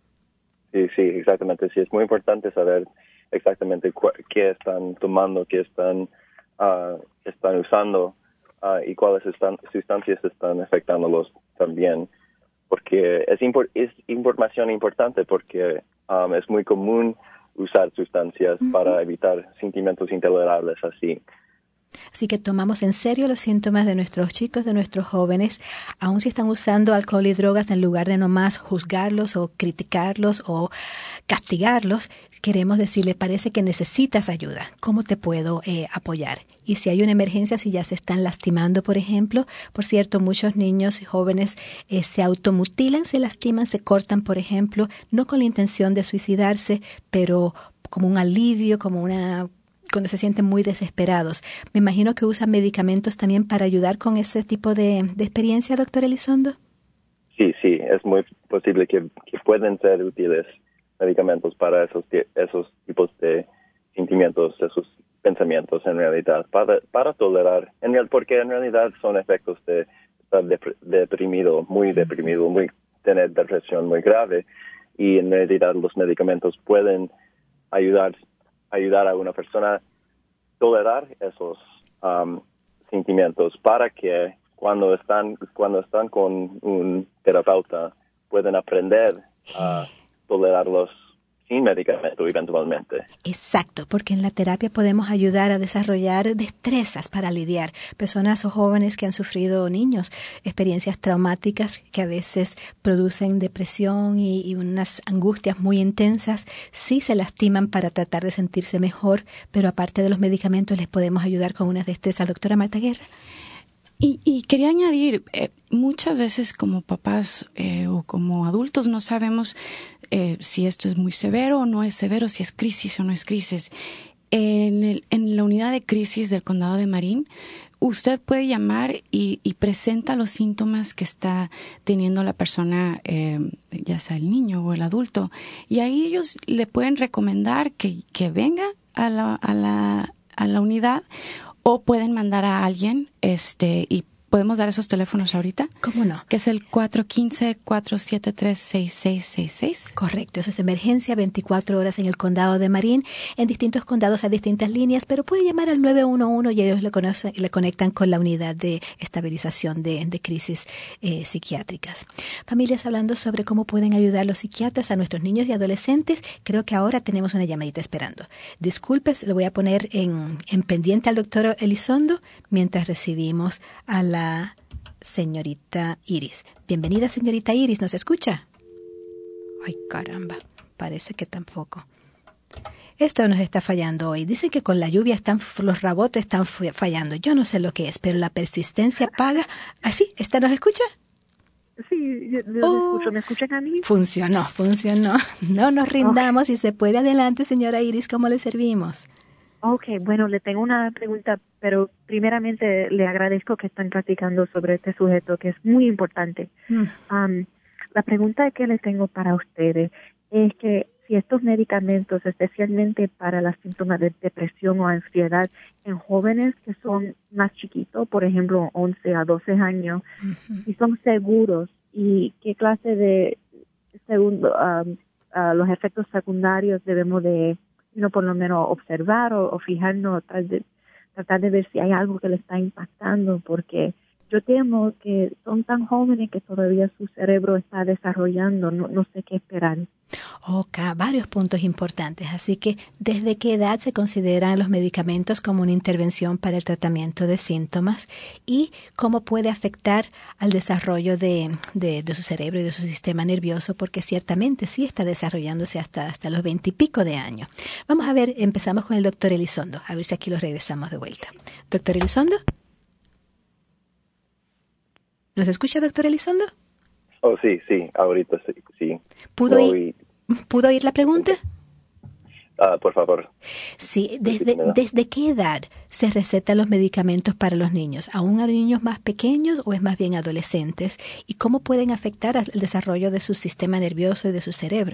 Sí, sí, exactamente. Sí, es muy importante saber exactamente cu- qué están tomando, qué están, uh, están usando uh, y cuáles están, sustancias están afectándolos también. Porque es, impor- es información importante porque um, es muy común usar sustancias uh-huh. para evitar sentimientos intolerables así. Así que tomamos en serio los síntomas de nuestros chicos, de nuestros jóvenes, aun si están usando alcohol y drogas, en lugar de nomás juzgarlos o criticarlos o castigarlos, queremos decirle, parece que necesitas ayuda. ¿Cómo te puedo eh, apoyar? Y si hay una emergencia, si ya se están lastimando, por ejemplo, por cierto, muchos niños y jóvenes eh, se automutilan, se lastiman, se cortan, por ejemplo, no con la intención de suicidarse, pero como un alivio, como una... cuando se sienten muy desesperados. Me imagino que usan medicamentos también para ayudar con ese tipo de, de experiencia, doctor Elizondo. Sí, sí, es muy posible que, que pueden ser útiles medicamentos para esos esos tipos de sentimientos, esos pensamientos en realidad, para, para tolerar, en real, porque en realidad son efectos de estar dep- deprimido, muy deprimido, muy tener depresión muy grave, y en realidad los medicamentos pueden ayudar ayudar a una persona a tolerar esos um, sentimientos para que cuando están cuando están con un terapeuta pueden aprender a tolerarlos sin medicamento eventualmente. Exacto, porque en la terapia podemos ayudar a desarrollar destrezas para lidiar. Personas o jóvenes que han sufrido, niños, experiencias traumáticas que a veces producen depresión y, y unas angustias muy intensas, sí se lastiman para tratar de sentirse mejor, pero aparte de los medicamentos les podemos ayudar con unas destrezas. Doctora Marta Guerra. Y, y quería añadir, eh, muchas veces como papás eh, o como adultos no sabemos eh, si esto es muy severo o no es severo, si es crisis o no es crisis. En, el, en la unidad de crisis del Condado de Marin, usted puede llamar y, y presenta los síntomas que está teniendo la persona, eh, ya sea el niño o el adulto, y ahí ellos le pueden recomendar que, que venga a la, a la, a la unidad, o pueden mandar a alguien, este, y podemos dar esos teléfonos ahorita. ¿Cómo no? Que es el cuatro uno cinco, cuatro siete tres, seis seis seis seis. Correcto, eso es emergencia, veinticuatro horas en el condado de Marin. En distintos condados hay distintas líneas, pero puede llamar al nueve uno uno y ellos le, conocen, le conectan con la unidad de estabilización de, de crisis eh, psiquiátricas. Familias, hablando sobre cómo pueden ayudar los psiquiatras a nuestros niños y adolescentes, creo que ahora tenemos una llamadita esperando. Disculpes, le voy a poner en, en pendiente al doctor Elizondo mientras recibimos a la señorita Iris. Bienvenida, señorita Iris, ¿nos escucha? Ay, caramba, parece que tampoco. Esto nos está fallando hoy. Dicen que con la lluvia están, los rabotes están fallando. Yo no sé lo que es, pero la persistencia paga. ¿Así? ¿Esta nos escucha? Sí, yo, yo oh, escucho. ¿Me escuchan a mí? Funcionó, funcionó. No nos rindamos. Okay. Si se puede, adelante, señora Iris, ¿cómo le servimos? Ok, bueno, le tengo una pregunta, pero primeramente le agradezco que están platicando sobre este sujeto, que es muy importante. Mm. Um, la pregunta que le tengo para ustedes es que si estos medicamentos, especialmente para los síntomas de depresión o ansiedad en jóvenes que son más chiquitos, por ejemplo, once a doce años, uh-huh. si son seguros y qué clase de segundo, um, uh, los efectos secundarios debemos de, no por lo menos observar o, o fijarnos, tratar de, tratar de ver si hay algo que le está impactando, porque yo temo que son tan jóvenes que todavía su cerebro está desarrollando, no, no sé qué esperar. Ok, varios puntos importantes. Así que, ¿desde qué edad se consideran los medicamentos como una intervención para el tratamiento de síntomas? ¿Y cómo puede afectar al desarrollo de, de, de su cerebro y de su sistema nervioso? Porque ciertamente sí está desarrollándose hasta, hasta los veintipico de años. Vamos a ver, empezamos con el doctor Elizondo, a ver si aquí lo regresamos de vuelta. Doctor Elizondo. ¿Nos escucha, doctor Elizondo? Oh, sí, sí, ahorita sí. sí. ¿Pudo, no, oír, y... ¿Pudo oír la pregunta? Uh, por favor. Sí, ¿desde, ¿desde qué edad se recetan los medicamentos para los niños? ¿Aún a niños más pequeños o es más bien adolescentes? ¿Y cómo pueden afectar al desarrollo de su sistema nervioso y de su cerebro?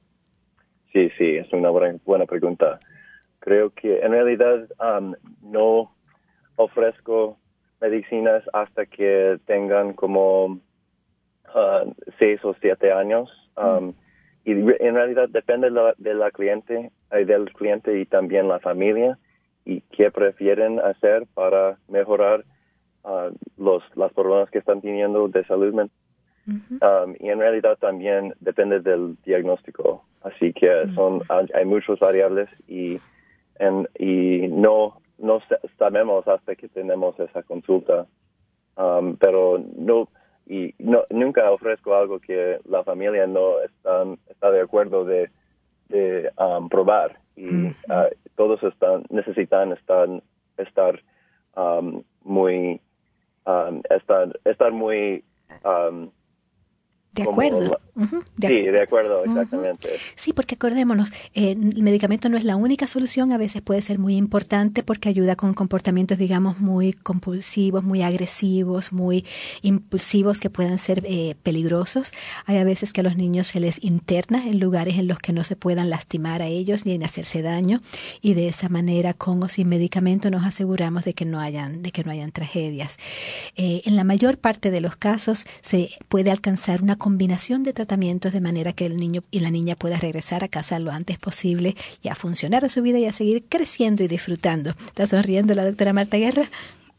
Sí, sí, es una buena, buena pregunta. Creo que en realidad um, no ofrezco medicinas hasta que tengan como Uh, seis o siete años um, mm. y en realidad depende de la, de la cliente eh, del cliente y también la familia y qué prefieren hacer para mejorar uh, los las problemas que están teniendo de salud mental. Mm-hmm. Um, y en realidad también depende del diagnóstico, así que mm. son hay muchas variables y en, y no no sabemos hasta que tenemos esa consulta, um, pero no y no, nunca ofrezco algo que la familia no está, está de acuerdo de, de um, probar. Y uh-huh. uh, todos están necesitan estar, estar um, muy, um, estar, estar muy... Um, De acuerdo. Uh-huh. De sí, de acuerdo, exactamente. Uh-huh. Sí, porque acordémonos, eh, el medicamento no es la única solución, a veces puede ser muy importante porque ayuda con comportamientos, digamos, muy compulsivos, muy agresivos, muy impulsivos que puedan ser eh, peligrosos. Hay a veces que a los niños se les interna en lugares en los que no se puedan lastimar a ellos ni en hacerse daño y de esa manera, con o sin medicamento, nos aseguramos de que no hayan, de que no hayan tragedias. Eh, en la mayor parte de los casos se puede alcanzar una combinación de tratamientos de manera que el niño y la niña puedan regresar a casa lo antes posible y a funcionar a su vida y a seguir creciendo y disfrutando. ¿Está sonriendo la doctora Marta Guerra?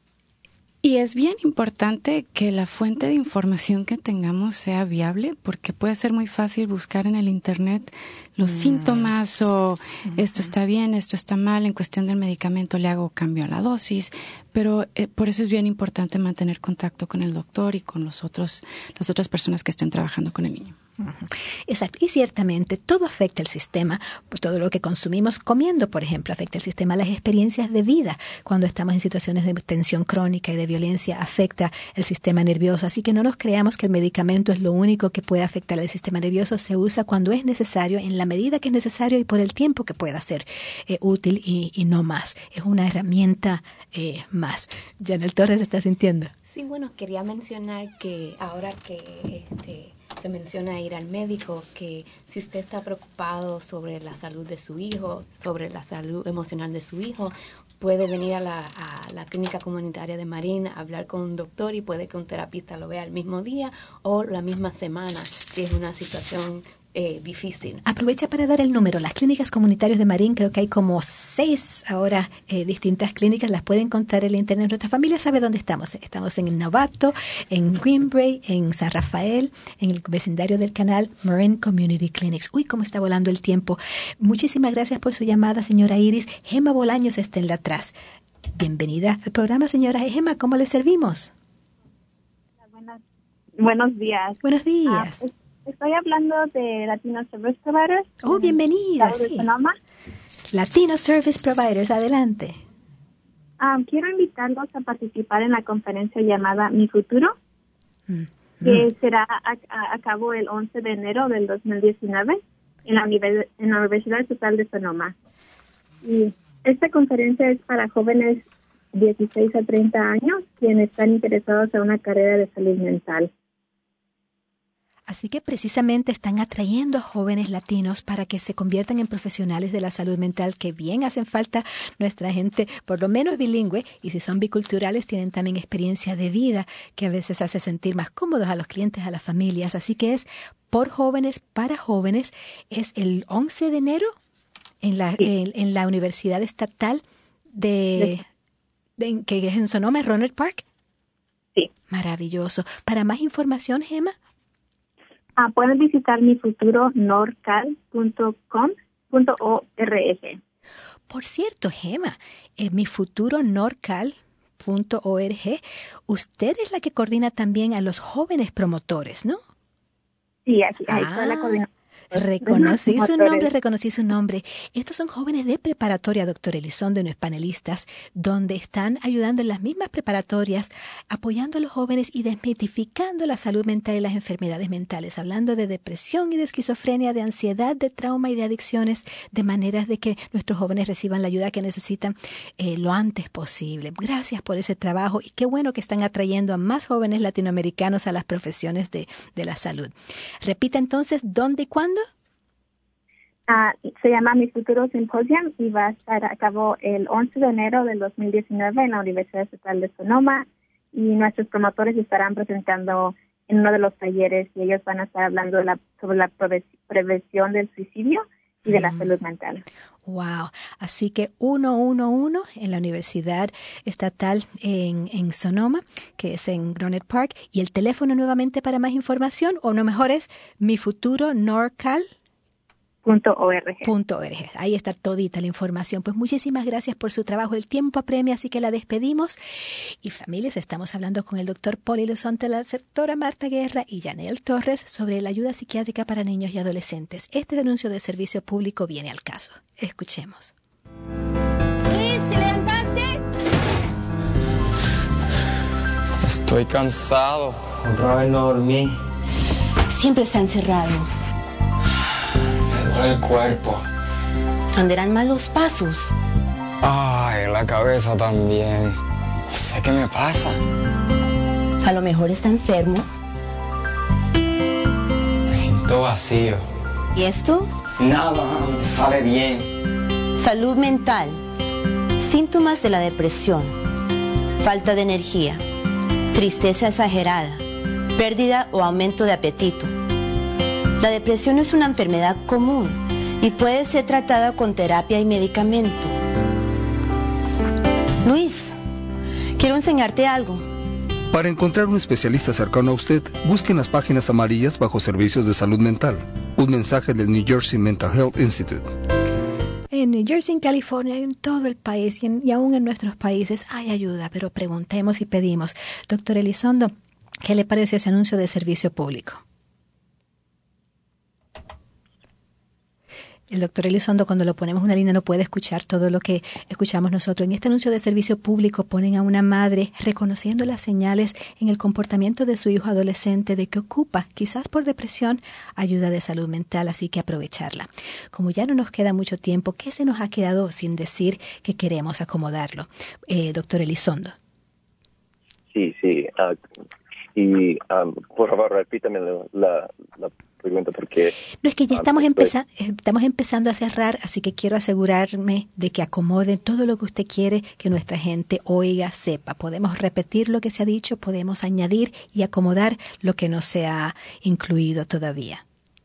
Y es bien importante que la fuente de información que tengamos sea viable, porque puede ser muy fácil buscar en el internet los mm. síntomas o mm-hmm. esto está bien, esto está mal, en cuestión del medicamento le hago cambio a la dosis, pero eh, por eso es bien importante mantener contacto con el doctor y con los otros, las otras personas que estén trabajando con el niño. Exacto, y ciertamente todo afecta el sistema, pues todo lo que consumimos comiendo, por ejemplo, afecta el sistema, las experiencias de vida, cuando estamos en situaciones de tensión crónica y de violencia, afecta el sistema nervioso, así que no nos creamos que el medicamento es lo único que puede afectar al sistema nervioso, se usa cuando es necesario, en la medida que es necesario y por el tiempo que pueda ser eh, útil y, y no más, es una herramienta eh, más. Janel Torres, ¿está sintiendo? Sí, bueno, quería mencionar que ahora que este se menciona ir al médico, que si usted está preocupado sobre la salud de su hijo, sobre la salud emocional de su hijo, puede venir a la, a la clínica comunitaria de Marín a hablar con un doctor y puede que un terapista lo vea el mismo día o la misma semana, si es una situación eh, difícil. Aprovecha para dar el número. Las clínicas comunitarias de Marín, creo que hay como seis ahora eh, distintas clínicas, las puede encontrar en la internet. Nuestra familia sabe dónde estamos. Estamos en Novato, en Green Bay, en San Rafael, en el vecindario del canal Marin Community Clinics. Uy, cómo está volando el tiempo. Muchísimas gracias por su llamada, señora Iris. Gema Bolaños está en la atrás. Bienvenida al programa, señora Gema. ¿Cómo le servimos? Buenas, buenos días. Buenos días. Ah, Estoy hablando de Latino Service Providers. Oh, bienvenida. Sí. Latino Service Providers, adelante. Um, quiero invitarlos a participar en la conferencia llamada Mi Futuro, mm. que mm. será a, a, a cabo el once de enero del dos mil diecinueve en la, en la Universidad Estatal de Sonoma. Y esta conferencia es para jóvenes dieciséis a treinta años quienes están interesados en una carrera de salud mental. Así que precisamente están atrayendo a jóvenes latinos para que se conviertan en profesionales de la salud mental, que bien hacen falta nuestra gente, por lo menos bilingüe, y si son biculturales tienen también experiencia de vida que a veces hace sentir más cómodos a los clientes, a las familias. Así que es por jóvenes, para jóvenes. Es el once de enero en la, en, en la Universidad Estatal de, de que es en Sonoma, Rohnert Park. Sí. Maravilloso. Para más información, Gemma. Ah, pueden visitar mi futuro norcal punto com punto org. Por cierto, Gemma, en mi futuro norcal punto org, usted es la que coordina también a los jóvenes promotores, ¿no? Sí, aquí hay ah, toda la coordinación. Reconocí su nombre, reconocí su nombre. Estos son jóvenes de preparatoria, doctor Elizondo, y nuestros panelistas, donde están ayudando en las mismas preparatorias, apoyando a los jóvenes y desmitificando la salud mental y las enfermedades mentales, hablando de depresión y de esquizofrenia, de ansiedad, de trauma y de adicciones, de maneras de que nuestros jóvenes reciban la ayuda que necesitan eh, lo antes posible. Gracias por ese trabajo y qué bueno que están atrayendo a más jóvenes latinoamericanos a las profesiones de, de la salud. Repita entonces, ¿dónde y cuándo? Uh, se llama Mi Futuro Symposium y va a estar a cabo el once de enero del dos mil diecinueve en la Universidad Estatal de Sonoma, y nuestros promotores estarán presentando en uno de los talleres y ellos van a estar hablando de la, sobre la preve- prevención del suicidio y de la mm. salud mental. Wow, así que ciento once en la Universidad Estatal en, en Sonoma, que es en Rohnert Park, y el teléfono nuevamente para más información, o no mejor es Mi Futuro Norcal. Punto org. Punto org. Ahí está todita la información. Pues muchísimas gracias por su trabajo. El tiempo apremia, así que la despedimos. Y familias, estamos hablando con el doctor Poli Luzonte, la doctora Marta Guerra y Yanel Torres sobre la ayuda psiquiátrica para niños y adolescentes. Este anuncio de servicio público viene al caso. Escuchemos. Luis, ¿te levantaste? Estoy cansado. Otra vez no dormí. Siempre está encerrado. El cuerpo. Andarán mal los pasos. Ay, la cabeza también. No sé qué me pasa. A lo mejor está enfermo. Me siento vacío. ¿Y esto? Nada, me sale bien. Salud mental. Síntomas de la depresión. Falta de energía. Tristeza exagerada. Pérdida o aumento de apetito. La depresión es una enfermedad común y puede ser tratada con terapia y medicamento. Luis, quiero enseñarte algo. Para encontrar un especialista cercano a usted, busque en las páginas amarillas bajo servicios de salud mental. Un mensaje del New Jersey Mental Health Institute. En New Jersey, en California, en todo el país y, en, y aún en nuestros países hay ayuda, pero preguntemos y pedimos. Doctor Elizondo, ¿qué le pareció ese anuncio de servicio público? El doctor Elizondo, cuando lo ponemos en una línea, no puede escuchar todo lo que escuchamos nosotros. En este anuncio de servicio público ponen a una madre reconociendo las señales en el comportamiento de su hijo adolescente de que ocupa, quizás por depresión, ayuda de salud mental, así que aprovecharla. Como ya no nos queda mucho tiempo, ¿qué se nos ha quedado sin decir que queremos acomodarlo? Eh, doctor Elizondo. Sí, sí. Uh, y um, por favor, repítame la, la, la pregunta porque... No, es que ya estamos, empeza- estamos empezando a cerrar, así que quiero asegurarme de que acomode todo lo que usted quiere que nuestra gente oiga, sepa. Podemos repetir lo que se ha dicho, podemos añadir y acomodar lo que no se ha incluido todavía.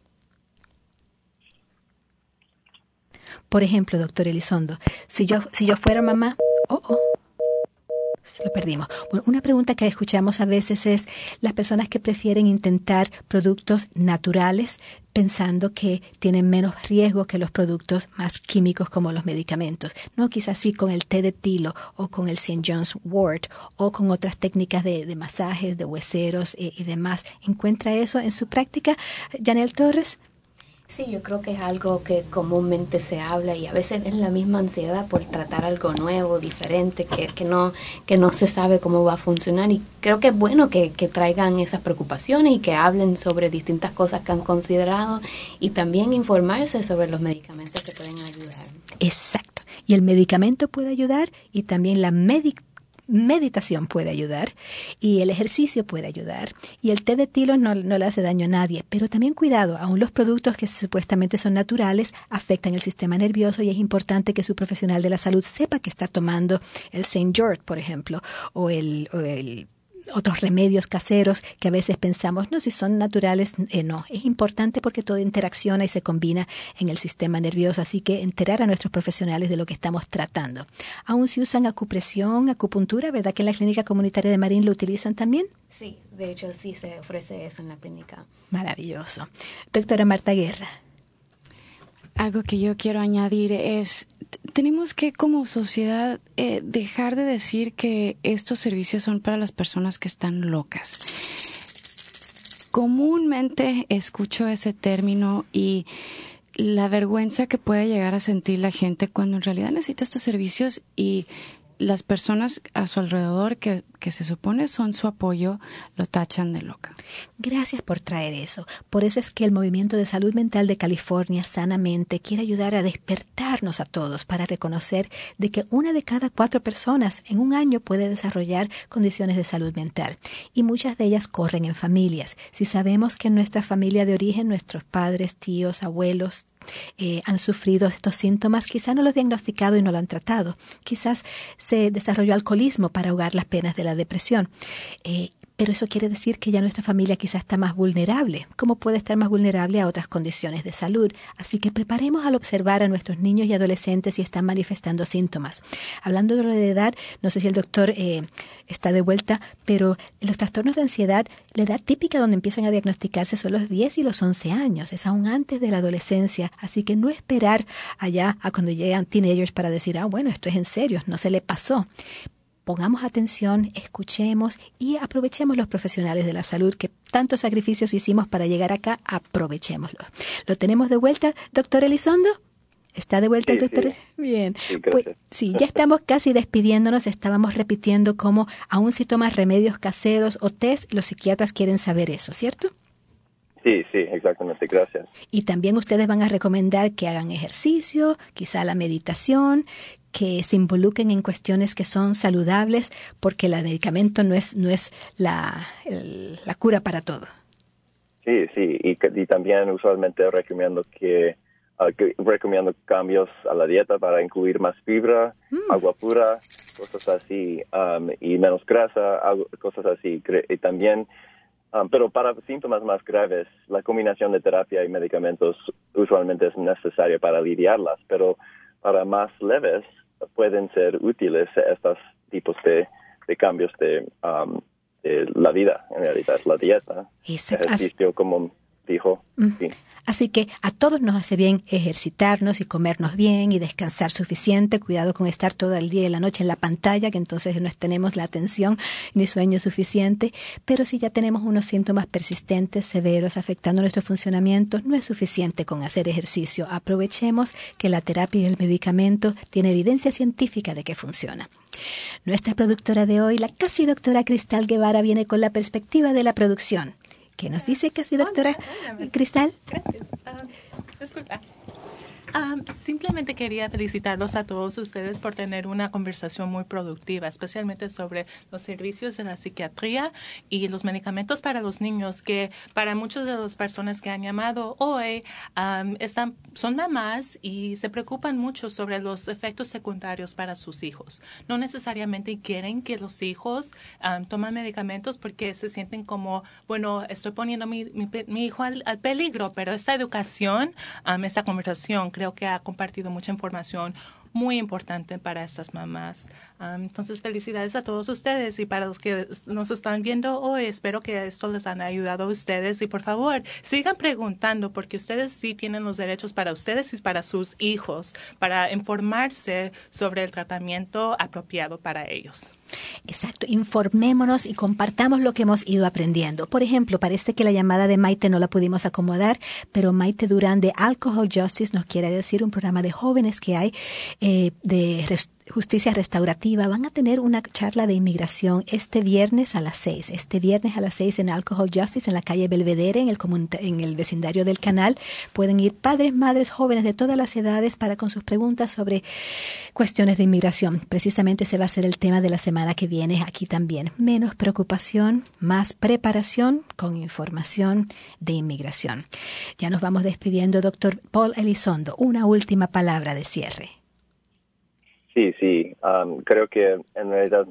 Por ejemplo, doctor Elizondo, si yo, si yo fuera mamá... Oh, oh. Lo perdimos. Bueno, una pregunta que escuchamos a veces es las personas que prefieren intentar productos naturales pensando que tienen menos riesgo que los productos más químicos como los medicamentos. No, quizás sí con el té de tilo o con el Saint John's wort o con otras técnicas de, de masajes, de hueseros eh, y demás. ¿Encuentra eso en su práctica, Yanel Torres? Sí, yo creo que es algo que comúnmente se habla y a veces es la misma ansiedad por tratar algo nuevo, diferente, que, que no que no se sabe cómo va a funcionar, y creo que es bueno que, que traigan esas preocupaciones y que hablen sobre distintas cosas que han considerado y también informarse sobre los medicamentos que pueden ayudar. Exacto. Y el medicamento puede ayudar y también la medicación. Meditación puede ayudar y el ejercicio puede ayudar y el té de tilo no, no le hace daño a nadie, pero también cuidado, aún los productos que supuestamente son naturales afectan el sistema nervioso y es importante que su profesional de la salud sepa que está tomando el Saint George, por ejemplo, o el, o el otros remedios caseros que a veces pensamos, no, si son naturales, eh, no. Es importante porque todo interacciona y se combina en el sistema nervioso, así que enterar a nuestros profesionales de lo que estamos tratando. Aún si usan acupresión, acupuntura, ¿verdad que en la clínica comunitaria de Marín lo utilizan también? Sí, de hecho sí se ofrece eso en la clínica. Maravilloso. Doctora Marta Guerra. Algo que yo quiero añadir es, tenemos que como sociedad eh, dejar de decir que estos servicios son para las personas que están locas. Comúnmente escucho ese término y la vergüenza que puede llegar a sentir la gente cuando en realidad necesita estos servicios y las personas a su alrededor que, que se supone son su apoyo lo tachan de loca. Gracias por traer eso. Por eso es que el Movimiento de Salud Mental de California, Sanamente, quiere ayudar a despertarnos a todos para reconocer de que una de cada cuatro personas en un año puede desarrollar condiciones de salud mental y muchas de ellas corren en familias. Si sabemos que en nuestra familia de origen, nuestros padres, tíos, abuelos, Eh, han sufrido estos síntomas, quizás no los han diagnosticado y no lo han tratado. Quizás se desarrolló alcoholismo para ahogar las penas de la depresión. Eh, pero eso quiere decir que ya nuestra familia quizás está más vulnerable, como puede estar más vulnerable a otras condiciones de salud. Así que preparemos al observar a nuestros niños y adolescentes si están manifestando síntomas. Hablando de lo de edad, no sé si el doctor eh, está de vuelta, pero los trastornos de ansiedad, la edad típica donde empiezan a diagnosticarse son los diez y los once años, es aún antes de la adolescencia, así que no esperar allá a cuando llegan teenagers para decir, ah, bueno, esto es en serio, no se le pasó. Pongamos atención, escuchemos y aprovechemos los profesionales de la salud que tantos sacrificios hicimos para llegar acá, aprovechémoslo. ¿Lo tenemos de vuelta, doctor Elizondo? ¿Está de vuelta, sí, doctor? Sí. Bien. Sí, pues sí, ya estamos casi despidiéndonos, estábamos repitiendo cómo aún si tomas remedios caseros o test, los psiquiatras quieren saber eso, ¿cierto? Sí, sí, exactamente, gracias. Y también ustedes van a recomendar que hagan ejercicio, quizá la meditación, que se involucren en cuestiones que son saludables, porque el medicamento no es no es la, el, la cura para todo. Sí, sí, y, y también usualmente recomiendo que, uh, que recomiendo cambios a la dieta para incluir más fibra, mm. agua pura, cosas así, um, y menos grasa, algo, cosas así. Y también, um, pero para síntomas más graves, la combinación de terapia y medicamentos usualmente es necesaria para aliviarlas, pero para más leves pueden ser útiles estos tipos de, de cambios de, um, de la vida, en realidad, la dieta, Exacto. ejercicio, como dijo. Mm. Sí. Así que a todos nos hace bien ejercitarnos y comernos bien y descansar suficiente. Cuidado con estar todo el día y la noche en la pantalla, que entonces no tenemos la atención ni sueño suficiente. Pero si ya tenemos unos síntomas persistentes, severos, afectando nuestro funcionamiento, no es suficiente con hacer ejercicio. Aprovechemos que la terapia y el medicamento tienen evidencia científica de que funciona. Nuestra productora de hoy, la casi doctora Cristal Guevara, viene con la perspectiva de la producción. ¿Qué nos dice casi doctora Cristal? Gracias. Uh, disculpa. Um, simplemente quería felicitarlos a todos ustedes por tener una conversación muy productiva, especialmente sobre los servicios de la psiquiatría y los medicamentos para los niños, que para muchas de las personas que han llamado hoy um, están, son mamás y se preocupan mucho sobre los efectos secundarios para sus hijos. No necesariamente quieren que los hijos um, tomen medicamentos porque se sienten como, bueno, estoy poniendo mi, mi, mi hijo al, al peligro, pero esta educación, um, esta conversación, creo que ha compartido mucha información muy importante para estas mamás. Um, entonces, felicidades a todos ustedes y para los que nos están viendo hoy, espero que esto les haya ayudado a ustedes y por favor, sigan preguntando porque ustedes sí tienen los derechos para ustedes y para sus hijos, para informarse sobre el tratamiento apropiado para ellos. Exacto, informémonos y compartamos lo que hemos ido aprendiendo. Por ejemplo, parece que la llamada de Maite no la pudimos acomodar, pero Maite Durán de Alcohol Justice nos quiere decir un programa de jóvenes que hay eh, de Justicia Restaurativa van a tener una charla de inmigración este viernes a las seis. Este viernes a las seis en Alcohol Justice, en la calle Belvedere, en el, comunita- en el vecindario del Canal. Pueden ir padres, madres, jóvenes de todas las edades para con sus preguntas sobre cuestiones de inmigración. Precisamente ese va a ser el tema de la semana que viene aquí también. Menos preocupación, más preparación con información de inmigración. Ya nos vamos despidiendo, doctor Paul Elizondo. Una última palabra de cierre. Sí, sí. Um, creo que en realidad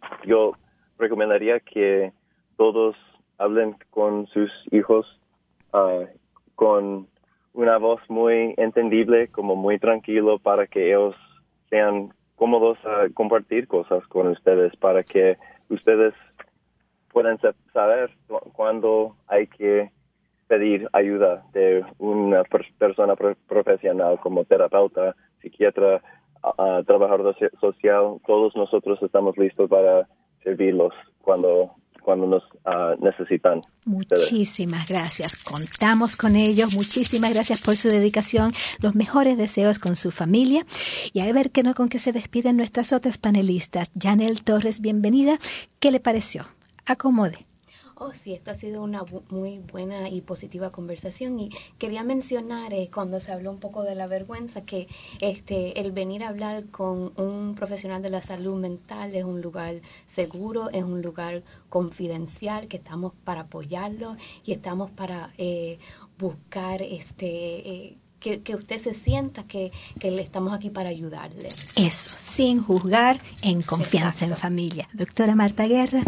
yo recomendaría que todos hablen con sus hijos uh, con una voz muy entendible, como muy tranquilo, para que ellos sean cómodos a compartir cosas con ustedes, para que ustedes puedan saber cuándo hay que pedir ayuda de una persona profesional como terapeuta, psiquiatra, Uh, trabajador social. Todos nosotros estamos listos para servirlos cuando cuando nos uh, necesitan. Muchísimas gracias. Contamos con ellos. Muchísimas gracias por su dedicación. Los mejores deseos con su familia. Y a ver qué no con qué se despiden nuestras otras panelistas. Janel Torres, bienvenida. ¿Qué le pareció? Acomode. Oh, sí, esto ha sido una bu- muy buena y positiva conversación, y quería mencionar eh, cuando se habló un poco de la vergüenza que este el venir a hablar con un profesional de la salud mental es un lugar seguro, es un lugar confidencial, que estamos para apoyarlo y estamos para eh, buscar este eh, que, que usted se sienta que, que le estamos aquí para ayudarle. Eso, sin juzgar, en confianza. Exacto. En familia. Doctora Marta Guerra.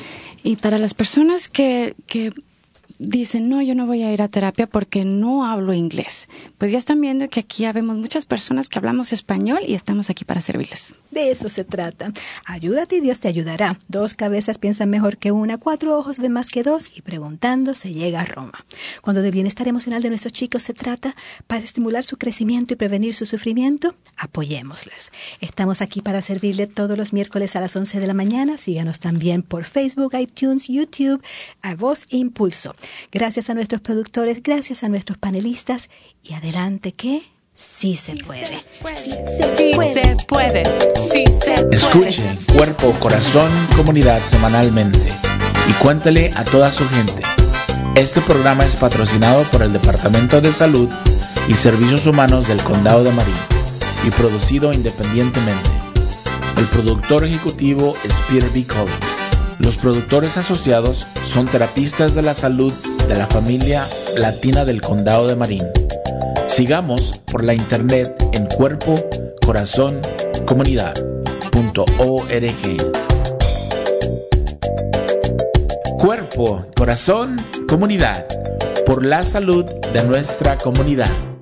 Y para las personas que, que dicen, no, yo no voy a ir a terapia porque no hablo inglés, pues ya están viendo que aquí ya vemos muchas personas que hablamos español y estamos aquí para servirles. De eso se trata. Ayúdate y Dios te ayudará. Dos cabezas piensan mejor que una, cuatro ojos ven más que dos, y preguntando se llega a Roma. Cuando del bienestar emocional de nuestros chicos se trata, para estimular su crecimiento y prevenir su sufrimiento, apoyémosles. Estamos aquí para servirle todos los miércoles a las once de la mañana. Síganos también por Facebook, iTunes, YouTube, a Voz e Impulso. Gracias a nuestros productores, gracias a nuestros panelistas, y adelante que sí se puede. Sí se puede. Sí se puede. Sí se puede. Escuche Cuerpo, Corazón, Comunidad semanalmente y cuéntele a toda su gente. Este programa es patrocinado por el Departamento de Salud y Servicios Humanos del Condado de Marin y producido independientemente. El productor ejecutivo es Peter B. Collins. Los productores asociados son terapistas de la salud de la familia latina del Condado de Marin. Sigamos por la internet en cuerpo corazón comunidad punto org. Cuerpo, Corazón, Comunidad, por la salud de nuestra comunidad.